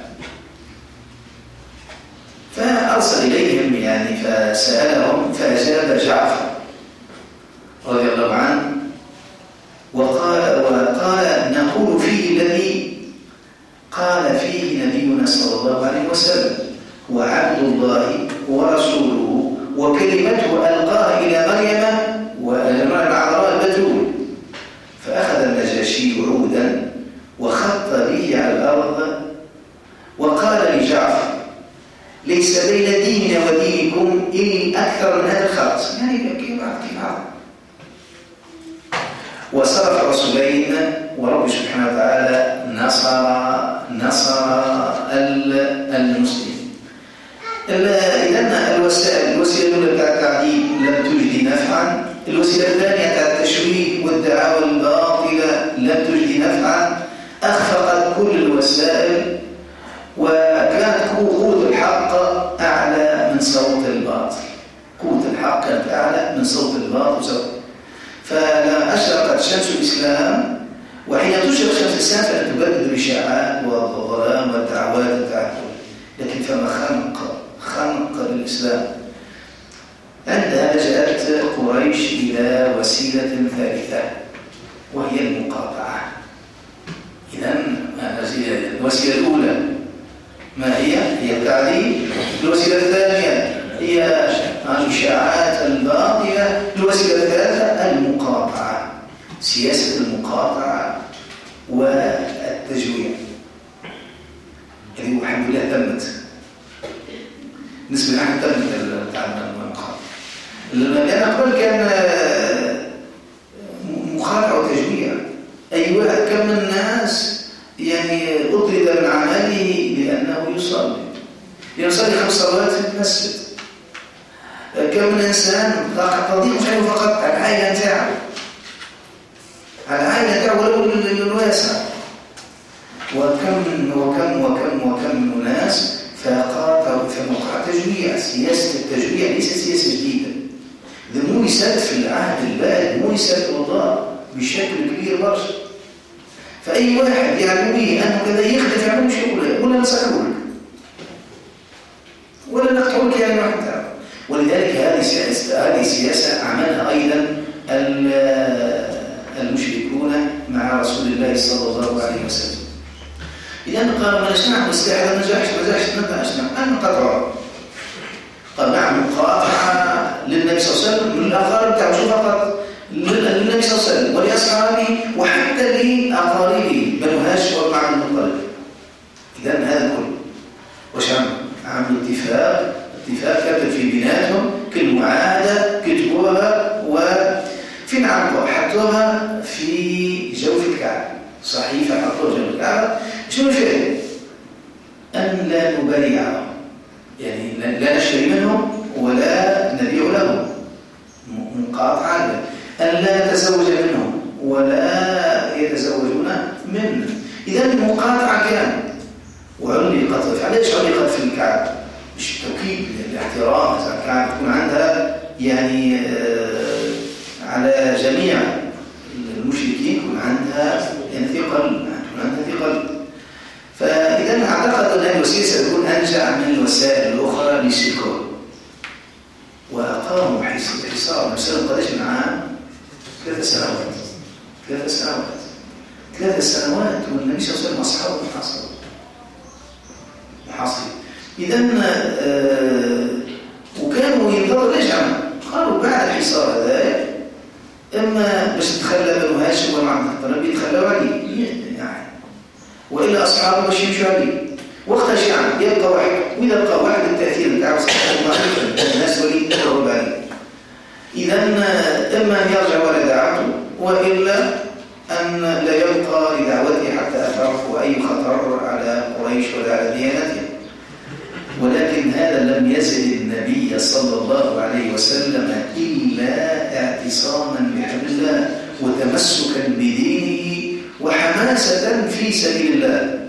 فأرسل إليهم يعني فسألهم فأجاب جعفر رضي الله عنه وقال وقال نقول فيه الذي قال فيه نبينا صلى الله عليه وسلم وعبد الله ورسوله وكلمته ألقاها إلى مريم ومريم العذراء البتول. فأخذ النجاشي عودا وخط به على الأرض وقال لجعفر ليس بين ديننا ودينكم إلا أكثر من هذا الخط، يعني كيف بعض كيف بعض. وصرف الرسولين ورب سبحانه وتعالى نصر نصر المسلمين. إذا الوسائل الوسيلة الأولى بتاع التعذيب لم تجدي نفعا، الوسيلة الثانية بتاع التشويه والدعاوى الباطلة لم تجدي نفعا، أخفقت كل الوسائل وكانت قوة الحق أعلى من صوت الباطل. قوة الحق كانت أعلى من صوت الباطل. فلما أشرقت شمس الإسلام وحين تشرق شمس الإسلام فلا تبدد الإشاعات والظلام والدعوات والتعدل، لكن فما خنق خنق للإسلام. عندها لجأت قريش إلى وسيلة ثالثة وهي المقاطعة. إذن الوسيلة الأولى ما هي؟ هي التعذيب. الوسيلة الثانية هي الإشاعات الباطلة. الوسيلة الثالثة المقاطعة، سياسة المقاطعة والتجويع. هذه الحمد لله تمت بالنسبة لنا، تمت المقاطعة. لأن قبل كان مقاطعة وتجويع. أي واحد كم من الناس يعني أطرد من عمله لأنه يصلي يصلي خمس صلوات في المسجد. كم من إنسان تضيق شيء فقط على العائلة تاعه على العائلة تاعه ولو الواسع. وكم وكم وكم وكم من ناس فقاطعوا في موقع تجويع. سياسة التجويع ليست سياسة جديدة، ذي موسد في العهد البارد، موسد والله بشكل كبير برشا. فأي واحد يعلم به أنه كذا يخدف يعمل شغله ولا نسألوك ولا نقتلك يعني واحد تعمل. ولذلك هذه سياسة هذه سياسة عملها أيضا المشركون مع رسول الله صلى الله عليه وسلم. إذا قالوا ما نسمع مستحيل ما نجحش ما نجحش ما نسمع أنا قطعه. قال نعم مقاطعة للنبي صلى الله عليه وسلم من الأخبار بتاعه شو فقط للنبي صلى الله عليه وسلم ولأصحابه وحتى لأقاربه بنو هاشم وبنو عبد المطلب. إذا هذا كله واش عملوا؟ عملوا اتفاق اتفاق كتب في بيناتهم كل معاهدة كتبوها وفين عملوها؟ حطوها في جوف الكعبة، صحيفة حطوها في جوف الكعبة. شنو فيه؟ أن لا نبايعهم، يعني لا نشتري منهم ولا نبيع لهم، مقاطعة. أن لا نتزوج منهم ولا يتزوجون منا. إذا المقاطعة كان وعلقت. علاش علقت في الكعبة؟ مش توكيد الاحترام، إذا الكعبة تكون عندها يعني آه على جميع المشركين يكون عندها يعني ثقل، تكون عندها ثقل. فإذا اعتقدوا أن هذه الوسيلة ستكون أنجع من الوسائل الأخرى للشكر، وأقاموا حصار نفسهم قداش من عام؟ ثلاث سنوات ثلاث سنوات ثلاث سنوات والنبي صلى الله عليه وسلم أصحابه محاصرين محاصرين. إذا آه وكانوا ينتظروا ليش عمل؟ قالوا بعد الحصار هذا إما باش تخلى بنو هاشم وبنو عبد المطلب يتخلوا عليه يعني، وإلا أصحابه باش يمشوا عليه. وقتها شعب يبقى واحد، وإذا بقى واحد التأثير بتاعه ضعيف الناس ولي تقرب عليه. إذا إما أن يرجع ولا دعوته، وإلا أن لا يبقى لدعوته حتى أخاف أي خطر على قريش ولا على ديانته. ولكن هذا لم يزل النبي صلى الله عليه وسلم إلا اعتصاما بحبل الله وتمسكا بدينه وحماسة في سبيل الله.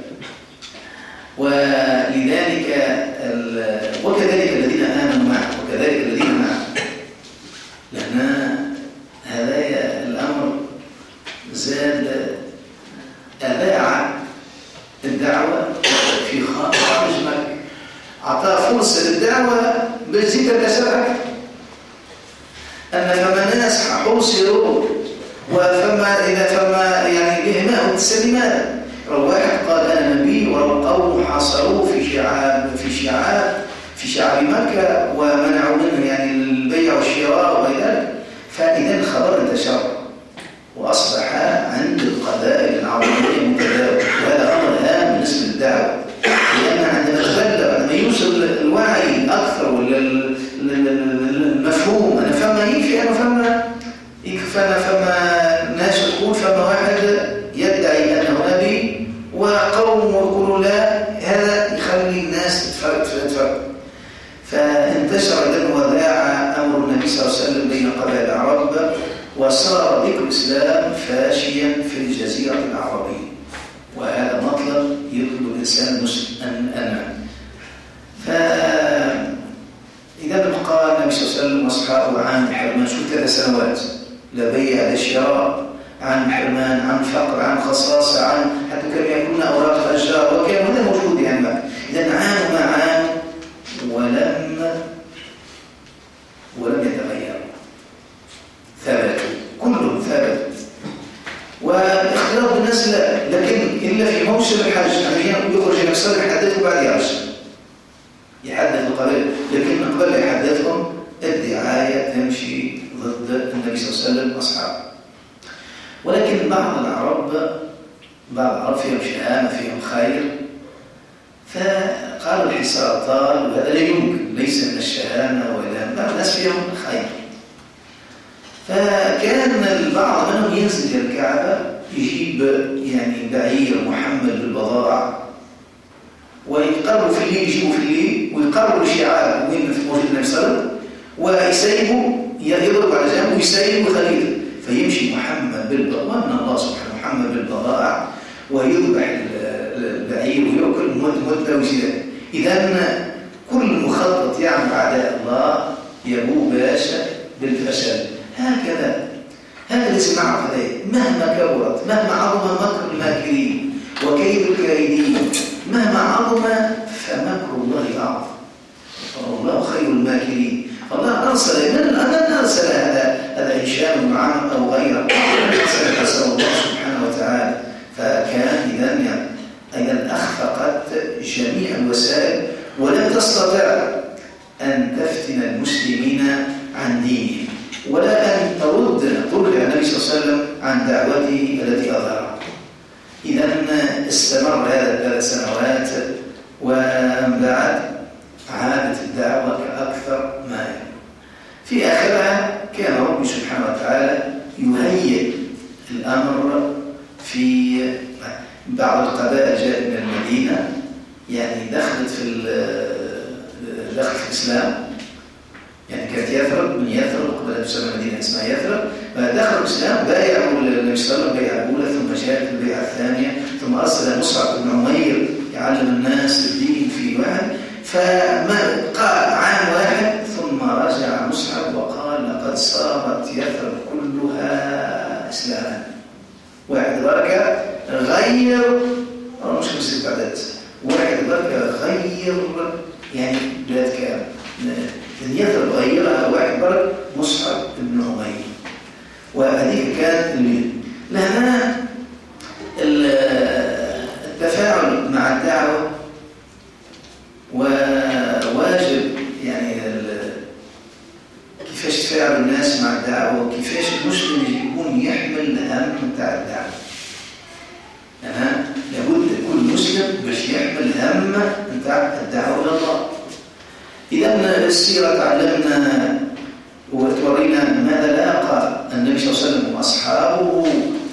ولذلك وكذلك الذين آمنوا معه وكذلك الذين معه، لأن هذا الأمر زاد أذاع الدعوة في خارج مكة، أعطى فرصة للدعوة بزيد الأسرع. أن فما ناس حوصروا وفما إذا فما يعني بهماء التسليمات. واحد قال أنا نبي ورقوا حاصروه في شعاب في شعاب في شعب مكة ومنعوا منه يعني البيع والشراء وغير ذلك. فإذا الخبر انتشر وأصبح عند القبائل العربية متداول، وهذا أمر هام بالنسبة للدعوة، لأن عندما تبلغ عندما يوصل الوعي أكثر والمفهوم أنا فما يكفي أنا فما يكفي فما ناس تقول فما واحد يدعي أنه نبي وقوم يقولوا لا، هذا يخلي الناس تتفرق تتفرق. فانتشر إذن وذاع أمر النبي صلى الله عليه وسلم بين قبائل العرب، وصار ذكر الإسلام فاشيا في الجزيرة العربية، وهذا مطلب يطلب الإنسان المسلم أن أنام. فإذا قال النبي صلى الله عليه وسلم أصحابه عن حرمان شو ثلاث سنوات لا بيع لا شراء، عن حرمان عن فقر عن خصاصة عن حتى كانوا يأكلون أوراق الأشجار، وكان هذا موجود يعني. إذا عانوا ما عانوا ولم ولم يتغيروا، ثبتوا كلهم ثبت. والاختلاط بالناس لا، لكن إلا في موسم الحج أحيانا يخرج نفسه يحدثه بعد يرجع يحدث القبائل، لكن قبل يحدثهم الدعاية تمشي ضد النبي صلى الله عليه وسلم وأصحابه. ولكن بعض العرب بعض العرب فيهم شهامة فيهم خير، فقالوا الحصار طال وهذا لا يمكن، ليس من الشهامة ولا بعض الناس فيهم خير. فكان البعض منهم ينزل إلى الكعبة يجيب يعني بعير محمل بالبضائع ويقربوا في الليل يجيبوا في الليل ويقربوا الشعاب وين في موجود النبي صلى الله عليه وسلم ويسيبوا يضربوا على جنب ويسيبوا خليل، فيمشي محمد بالبضائع وأن الله سبحانه محمد بالبضائع ويذبح البعير ويأكل مدة وزيادة. إذن كل مخطط يعمل أعداء الله يبوء باشا بالفشل. هكذا هذا لازم نعرف هذا، مهما كبرت مهما عظم مكر الماكرين وكيد الكائدين مهما عظم فمكر الله أعظم والله خير الماكرين. فالله أرسل من الأمن أرسل هذا هذا هشام بن عمرو أو غيره أرسل الله سبحانه وتعالى. فكان إذن يعني أيضا أخفقت جميع الوسائل ولم تستطع أن تفتن المسلمين عن دينهم ولا أن ترد ترجع إذا استمر هذا ثلاث سنوات، ومن بعد عادت الدعوة كأكثر ما يكون. في آخرها كان ربي سبحانه وتعالى يهيئ الأمر في بعض القبائل جاءت من المدينة، يعني دخلت في دخلت في الإسلام، يعني كانت يثرب من يثرب قبل تسمى مدينة اسمها يثرب، فدخلوا الإسلام بايعوا النبي صلى الله عليه وسلم البيعة الأولى، ثم جاءت البيعة الثانية، ثم أرسل مصعب بن عمير يعلم الناس الدين في واحد، فما قال عام واحد ثم رجع مصعب وقال لقد صارت يثرب كلها إسلاما. واحد بركة غير مش بس بعدات، واحد بركة غير يعني بلاد كامل، يثرب غيرها واحد بركة مصعب بن عمير. وهذه كانت اللي لها التفاعل مع الدعوة، وواجب يعني كيفاش تفاعل الناس مع الدعوة، وكيفاش المسلم يكون يحمل الهم بتاع الدعوة. أنا لابد كل مسلم باش يحمل هم بتاع الدعوة إلى الله. إذا السيرة تعلمنا وتورينا ماذا لاقى النبي صلى الله عليه وسلم وأصحابه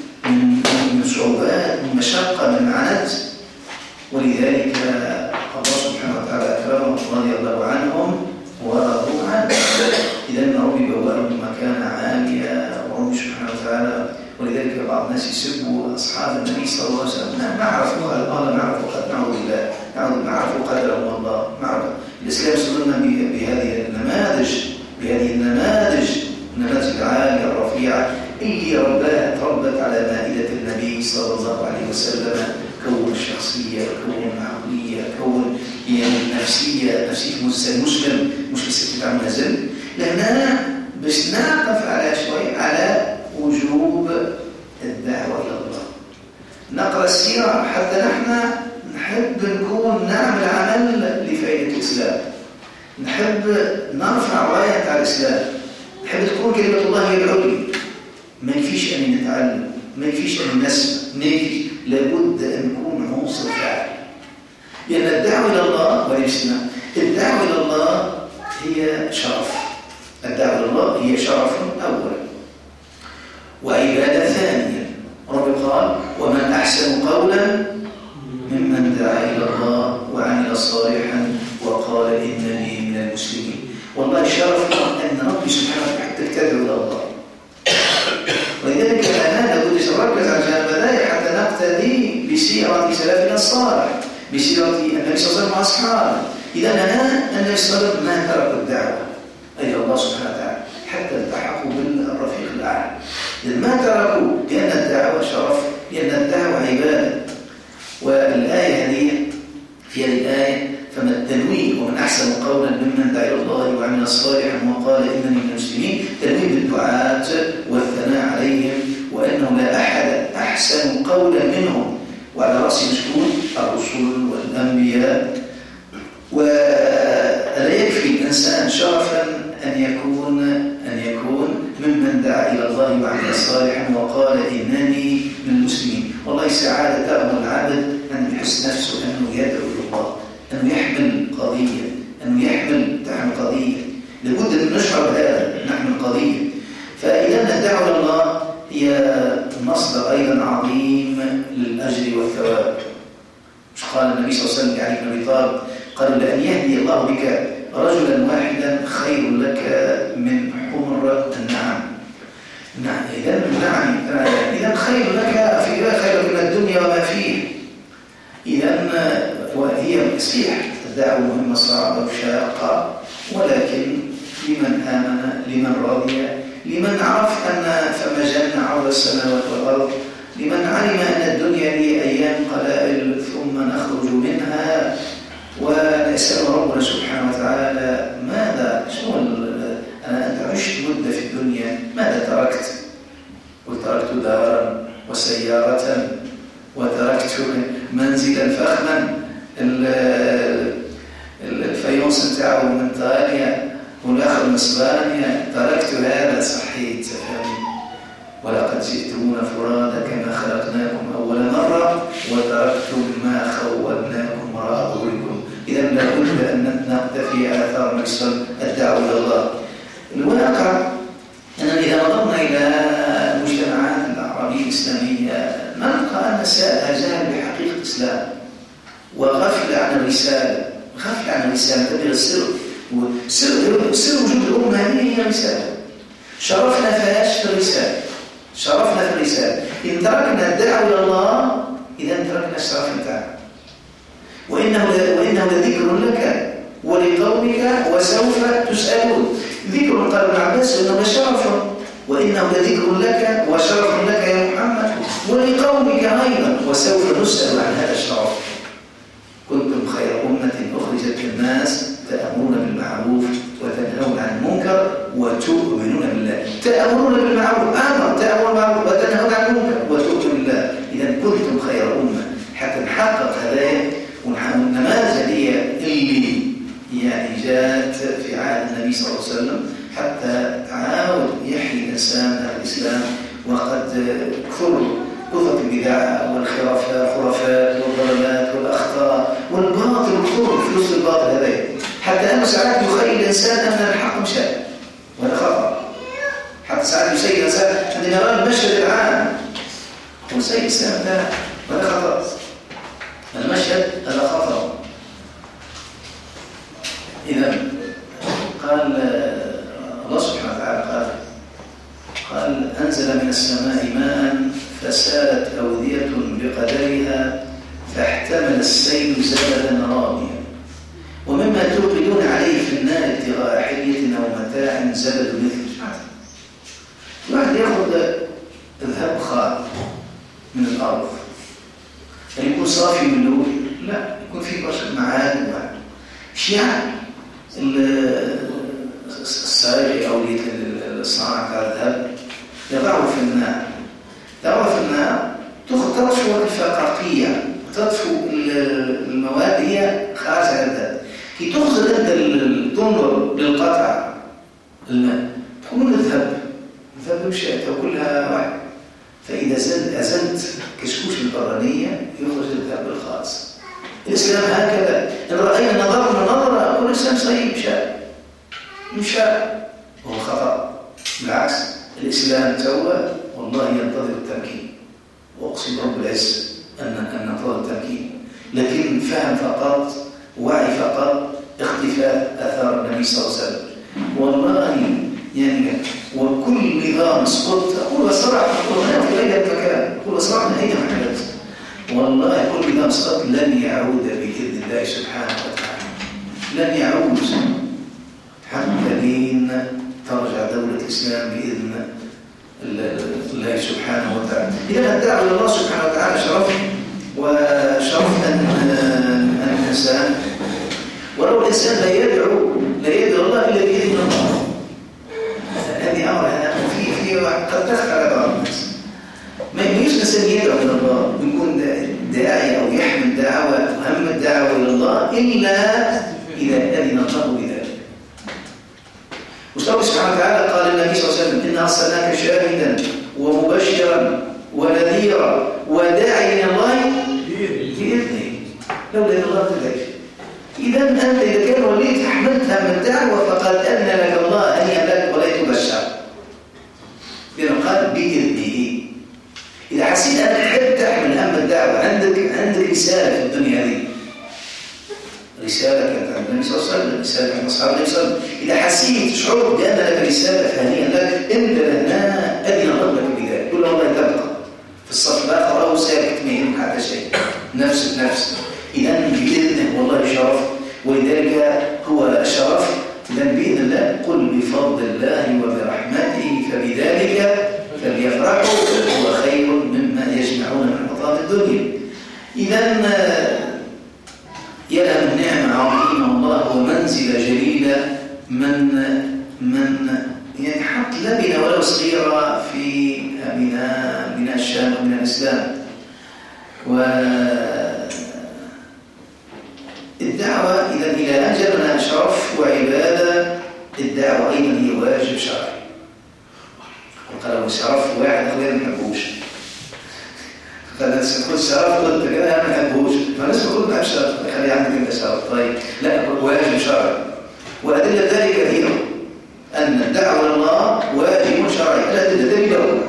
من صعوبات، من مشقة، من عنت، ولذلك الله سبحانه وتعالى أكرمهم رضي الله عنهم ورضوا عنه. إذا ربي بوأهم مكان عالية، وربي سبحانه وتعالى، ولذلك بعض الناس يسبوا أصحاب النبي صلى الله عليه وسلم، ما عرفوا الله، ما عرفوا قد نعوذ بالله، ما عرفوا قدرهم الله، ما عرفوا. الإسلام صدرنا بهذه النماذج، بهذه النماذج النماذج العالية الرفيعة اللي ربها تربت على مائدة النبي صلى الله عليه وسلم، كون شخصية، كون عقلية، كون يعني نفسية، نفسية المسلم، مش بس بتاع نزل. لأننا باش نقف على شوي على وجوب الدعوة إلى الله. نقرأ السيرة حتى نحن نحب نكون نعمل عمل لفائدة الإسلام، نحب نرفع راية على الإسلام، نحب تكون كلمة الله هي العليا. ما يكفيش أن نتعلم، ما يكفيش أن نسمع، ما يكفيش، لابد أن نكون عنصر فاعل. لأن الدعوة إلى الله وليسنا الدعوة إلى الله هي شرف، الدعوة إلى الله هي شرف أولا وعبادة ثانيا. رب قال ومن أحسن قولا ممن دعا إلى الله وعمل صالحا وقال إنني من المسلمين. والله شرف أن ربي سبحانه وتعالى تدعو إلى الله، ولذلك أنا لابد نركز على جانب ذلك حتى نقتدي بسيرة سلفنا الصالح، بسيرة النبي صلى الله عليه وسلم وأصحابه. إذا أنا النبي صلى الله عليه وسلم ما تركوا الدعوة إلى الله سبحانه وتعالى حتى التحقوا بالرفيق الأعلى. إذا ما تركوا، لأن الدعوة شرف، لأن الدعوة عبادة. والآية هذه في هذه الآية فما التنوين ومن أحسن قولا ممن دعا إلى الله وعمل صالحا وقال إنني من المسلمين، تنوين بالدعاة والثناء عليهم، وأنه لا أحد أحسن قولا منهم، وعلى رأس مشكون الرسل والأنبياء. ولا يكفي الإنسان شرفا أن يكون أن يكون ممن دعا إلى الله وعمل صالحا وقال إنني من المسلمين. والله سعادة تأمر العبد أن يحس نفسه أنه يدعو إلى الله، أنه يحمل قضية، أنه يحمل تحمل قضية. لابد أن نشعر بهذا، نحمل قضية. فإذا الدعوة إلى الله هي مصدر أيضا عظيم للأجر والثواب. مش قال النبي صلى الله عليه وسلم لعلي بن أبي طالب قال لأن يهدي الله بك رجلا واحدا خير لك من حمر النعم. نعم، إذا نعم، إذا خير لك في خير من الدنيا وما فيه. إذا وهي صحيح الدعوة مهمة صعبة وشاقة، ولكن لمن آمن، لمن رضي، لمن عرف أن فما جنة عرض السماوات والأرض، لمن علم أن الدنيا هي أيام قلائل ثم نخرج منها. ونسأل ربنا سبحانه وتعالى ماذا شنو أنا أنت عشت مدة في الدنيا، ماذا تركت؟ قلت تركت دارا وسيارة، وتركت منزلا فخما، الفيونس نتاعو من إيطاليا والآخر من إسبانيا، تركت هذا صحيت. ولقد جئتمونا فرادا كما خلقناكم أول مرة الرسالة، خفي عن الرسالة، تبغي السر، وسر سر وجود الأمة هذه هي الرسالة. شرفنا فاش في الرسالة، شرفنا في الرسالة. إن تركنا الدعوة إلى الله إذا تركنا الشرف بتاعنا. وإنه وإنه لذكر لك ولقومك وسوف تسألون. ذكر قال ابن عباس إنه شرف، وإنه لذكر لك وشرف لك يا محمد ولقومك أيضا وسوف نسأل عن هذا الشرف. كنتم خير أمة أخرجت للناس تأمرون بالمعروف وتنهون عن المنكر وتؤمنون بالله. تأمرون بالمعروف، أمر تأمرون بالمعروف وتنهون عن المنكر وتؤمنون بالله. إذا كنتم خير أمة. حتى نحقق هذا والنماذج هي اللي يعني جاءت في عهد النبي صلى الله عليه وسلم حتى عاود يحيي الإنسان الإسلام. وقد كثر كثرت البدع والخرافات والضلالات والأخطاء والباطل والكفر في وسط الباطل هذا، حتى أنه ساعات يخيل الإنسان أن الحق مشاء وهذا خطأ. حتى ساعات يسيء الإنسان عندما نرى المشهد العام وسيء الإسلام ده وهذا خطأ. المشهد هذا خطأ. إذا قال الله سبحانه وتعالى قال قال أنزل من السماء ماء فسالت أودية بقدرها فاحتمل السيل زبدا رابيا ومما توقدون عليه في النار ابتغاء حلية أو متاع زبد مثل الواحد يأخذ الذهب خال من الأرض هل يكون صافي من اللؤلؤ؟ لا، يكون فيه برشا معادن وأشياء. السائق أو الصناعة تاع الذهب يضعه في النار، يضعه في النار تطفو الفقاقية، تطفو المواد هي خارجة عن الذهب. كي تخزن أنت تنظر للقطع الماء تكون الذهب الذهب مشات وكلها واحد. فإذا زلت أزلت كشكوش البرانية يخرج الذهب الخاص. الإسلام هكذا. إن رأينا نظرنا نظرة كل الإسلام صحيح مشاء مشاء وهو خطأ. بالعكس الإسلام توى والله ينتظر التمكين، وأقسم رب العز أن أن ننتظر التمكين، لكن فهم فقط، وعي فقط، اختفاء آثار النبي صلى الله عليه وسلم. والله يعني وكل نظام سقط أقول صراحة أقول في أي مكان أقول صراحة من أي محل والله كل نظام سقط لن يعود بإذن الله سبحانه وتعالى، لن يعود حتى لين ترجع دولة الإسلام بإذن الله سبحانه وتعالى. إذا الدعوة إلى الله سبحانه وتعالى شرف، وشرف أن الإنسان ولو الإنسان لا يدعو لا يدعو الله إلا بإذن الله. هذه أمر في في قد تخفى على بعض الناس. ما يجوز الإنسان يدعو إلى الله ويكون داعي أو يحمل دعوة وهم الدعوة إلى الله إلا إذا أذن الله بذلك. والله سبحانه وتعالى قال النبي صلى الله عليه وسلم إنا أرسلناك شاهدا ومبشرا ونذيرا وداعيا إلى الله بإذنه لولا إذن الله بذلك. إذا أنت إذا كان وليت حملتها من الدعوة فقد أذن لك الله أن يملك ولا تبشر، لأنه قال بإذنه. إذا حسيت أنك تحب تحمل هم الدعوة عندك عندك رسالة في الدنيا هذه، رسالة كانت عند النبي صلى الله عليه وسلم، رسالة كانت أصحاب النبي صلى الله عليه وسلم. إذا حسيت شعور بأن لك رسالة فهنيئا لك، أنت لنا أذن الله لك بذلك. قل والله تبقى في الصف الآخر أو ساكت ما يهم حتى شيء، نفس بنفس. إذا بإذنه والله شرف، ولذلك هو شرف. إذا بإذن الله قل بفضل الله وبرحمته فبذلك فليفرحوا هو خير مما يجمعون من حطام الدنيا. إذا يا من نعمة عظيمة الله ومنزلة جليلة من من يعني حط لبنة ولو صغيرة في بناء بناء الشام وبناء الإسلام. والدعوة إذا إلى أجلنا شرف وعبادة. الدعوة أيضا هي واجب شرعي. وقال له شرف واحد أخويا ما نحبوش، فلما تقول شرف قلت كده أنا ما نحبوش، فالناس بتقول ما شرف خلي عندك أنت شرف. طيب لا، واجب شرعي. وأدلة ذلك كثيرة أن الدعوة إلى الله واجب شرعي. الأدلة دليل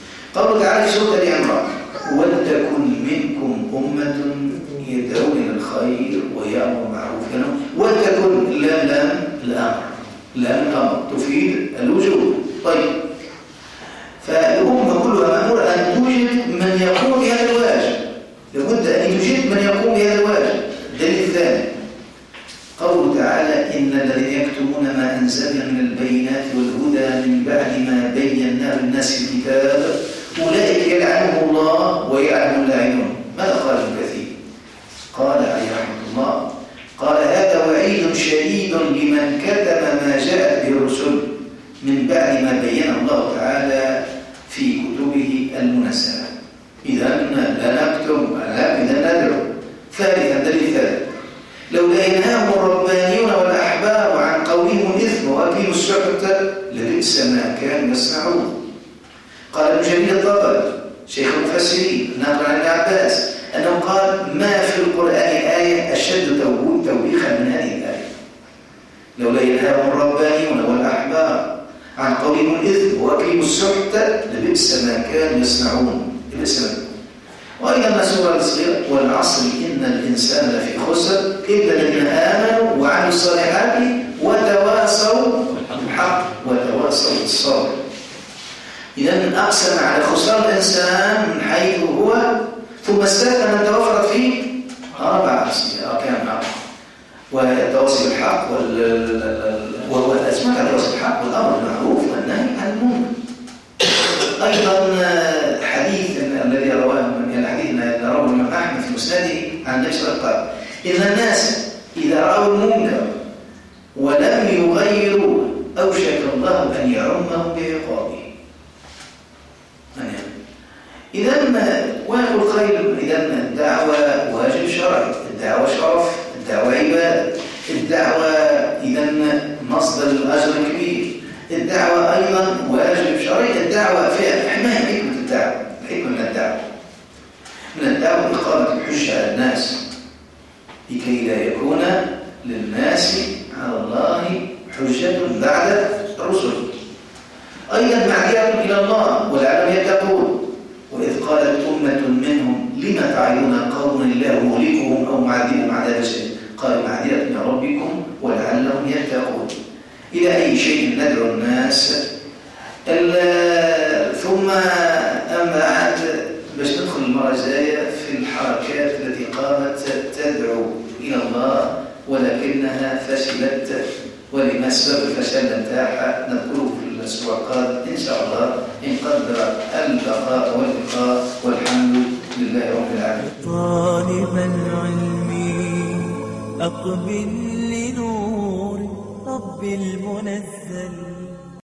قوله تعالى في سورة آل عمران ولتكن منكم أمة يدعون إلى الخير بالخير ويأمر بالمعروف ولتكن لام لام الأمر لام الأمر تفيد الوجوب. طيب فالأمة كلها مأمورة أن توجد من يقوم بهذا الواجب، لابد أن توجد من يقوم بهذا الواجب. الدليل الثاني قوله تعالى إن الذين يكتمون ما أنزلنا من البينات والهدى من بعد ما بيناه للناس في الكتاب أولئك يلعنهم الله ويلعنهم اللاعنون. ماذا قال ابن كثير؟ قال عليه رحمه الله قال هذا وعيد شديد لمن كتم ما جاءت به الرسل من بعد ما بينه الله تعالى في كتبه المنزلة. إذا لا نكتم لا إذا ندعو. ثالثا دليل ثالث لولا ينهاهم الربانيون والأحبار عن قولهم الإثم وأكلهم السحت لبئس ما كانوا يصنعون. قال ابن جرير الطبري شيخ المفسرين ناقل عن ابن عباس أنه قال ما في القرآن آية أشد توبيخا من هذه الآية. لولا ينهاهم الربانيون والأحبار عن قولهم الإثم وأكلهم السحت لبئس ما كانوا يصنعون. لبئس ما كانوا. وأيضا سورة الصغيرة والعصر إن الإنسان لفي خسر إلا الذين آمنوا وعملوا الصالحات وتواصوا بالحق وتواصوا بالصبر. إذا أقسم على خسران الإنسان من حيث هو ثم استثنى من توفرت فيه أربع أركان أربعة والتواصي بالحق والأسماء على التواصي بالحق والأمر بالمعروف والنهي عن المنكر. أيضا حديث الذي رواه من الحديث الذي رواه الإمام أحمد في مسنده عن النبي صلى الله عليه وسلم قال إن الناس إذا رأوا المنكر ولم يغيروا أوشك الله أن يعمهم بعقابه. إذا واجب خير، إذا الدعوة واجب شرعي، الدعوة شرف، الدعوة عبادة، الدعوة إذا مصدر الأجر كبير، الدعوة أيضا واجب شرعي، الدعوة فيها حماية حكمة الدعوة، الحكمة من الدعوة من الدعوة إقامة الحجة على الناس لكي لا يكون للناس على الله حجة بعد الرسل. أيضا معذرة إلى الله ولعلهم يتقون. وإذ قالت أمة منهم لما تعظون قوما الله مهلكهم أو معذبهم عذاب شديد قالوا معذرة إلى ربكم ولعلهم يتقون. إلى أي شيء ندعو الناس. ثم أما عاد باش ندخل المرة الجاية في الحركات التي قامت تدعو إلى الله ولكنها فشلت، ولما سبب الفشل نتاعها نذكره في الأسبوع القادم إن شاء الله إن قدر اللقاء واللقاء، والحمد لله رب العالمين. طالب العلم أقبل لنور رب المنزل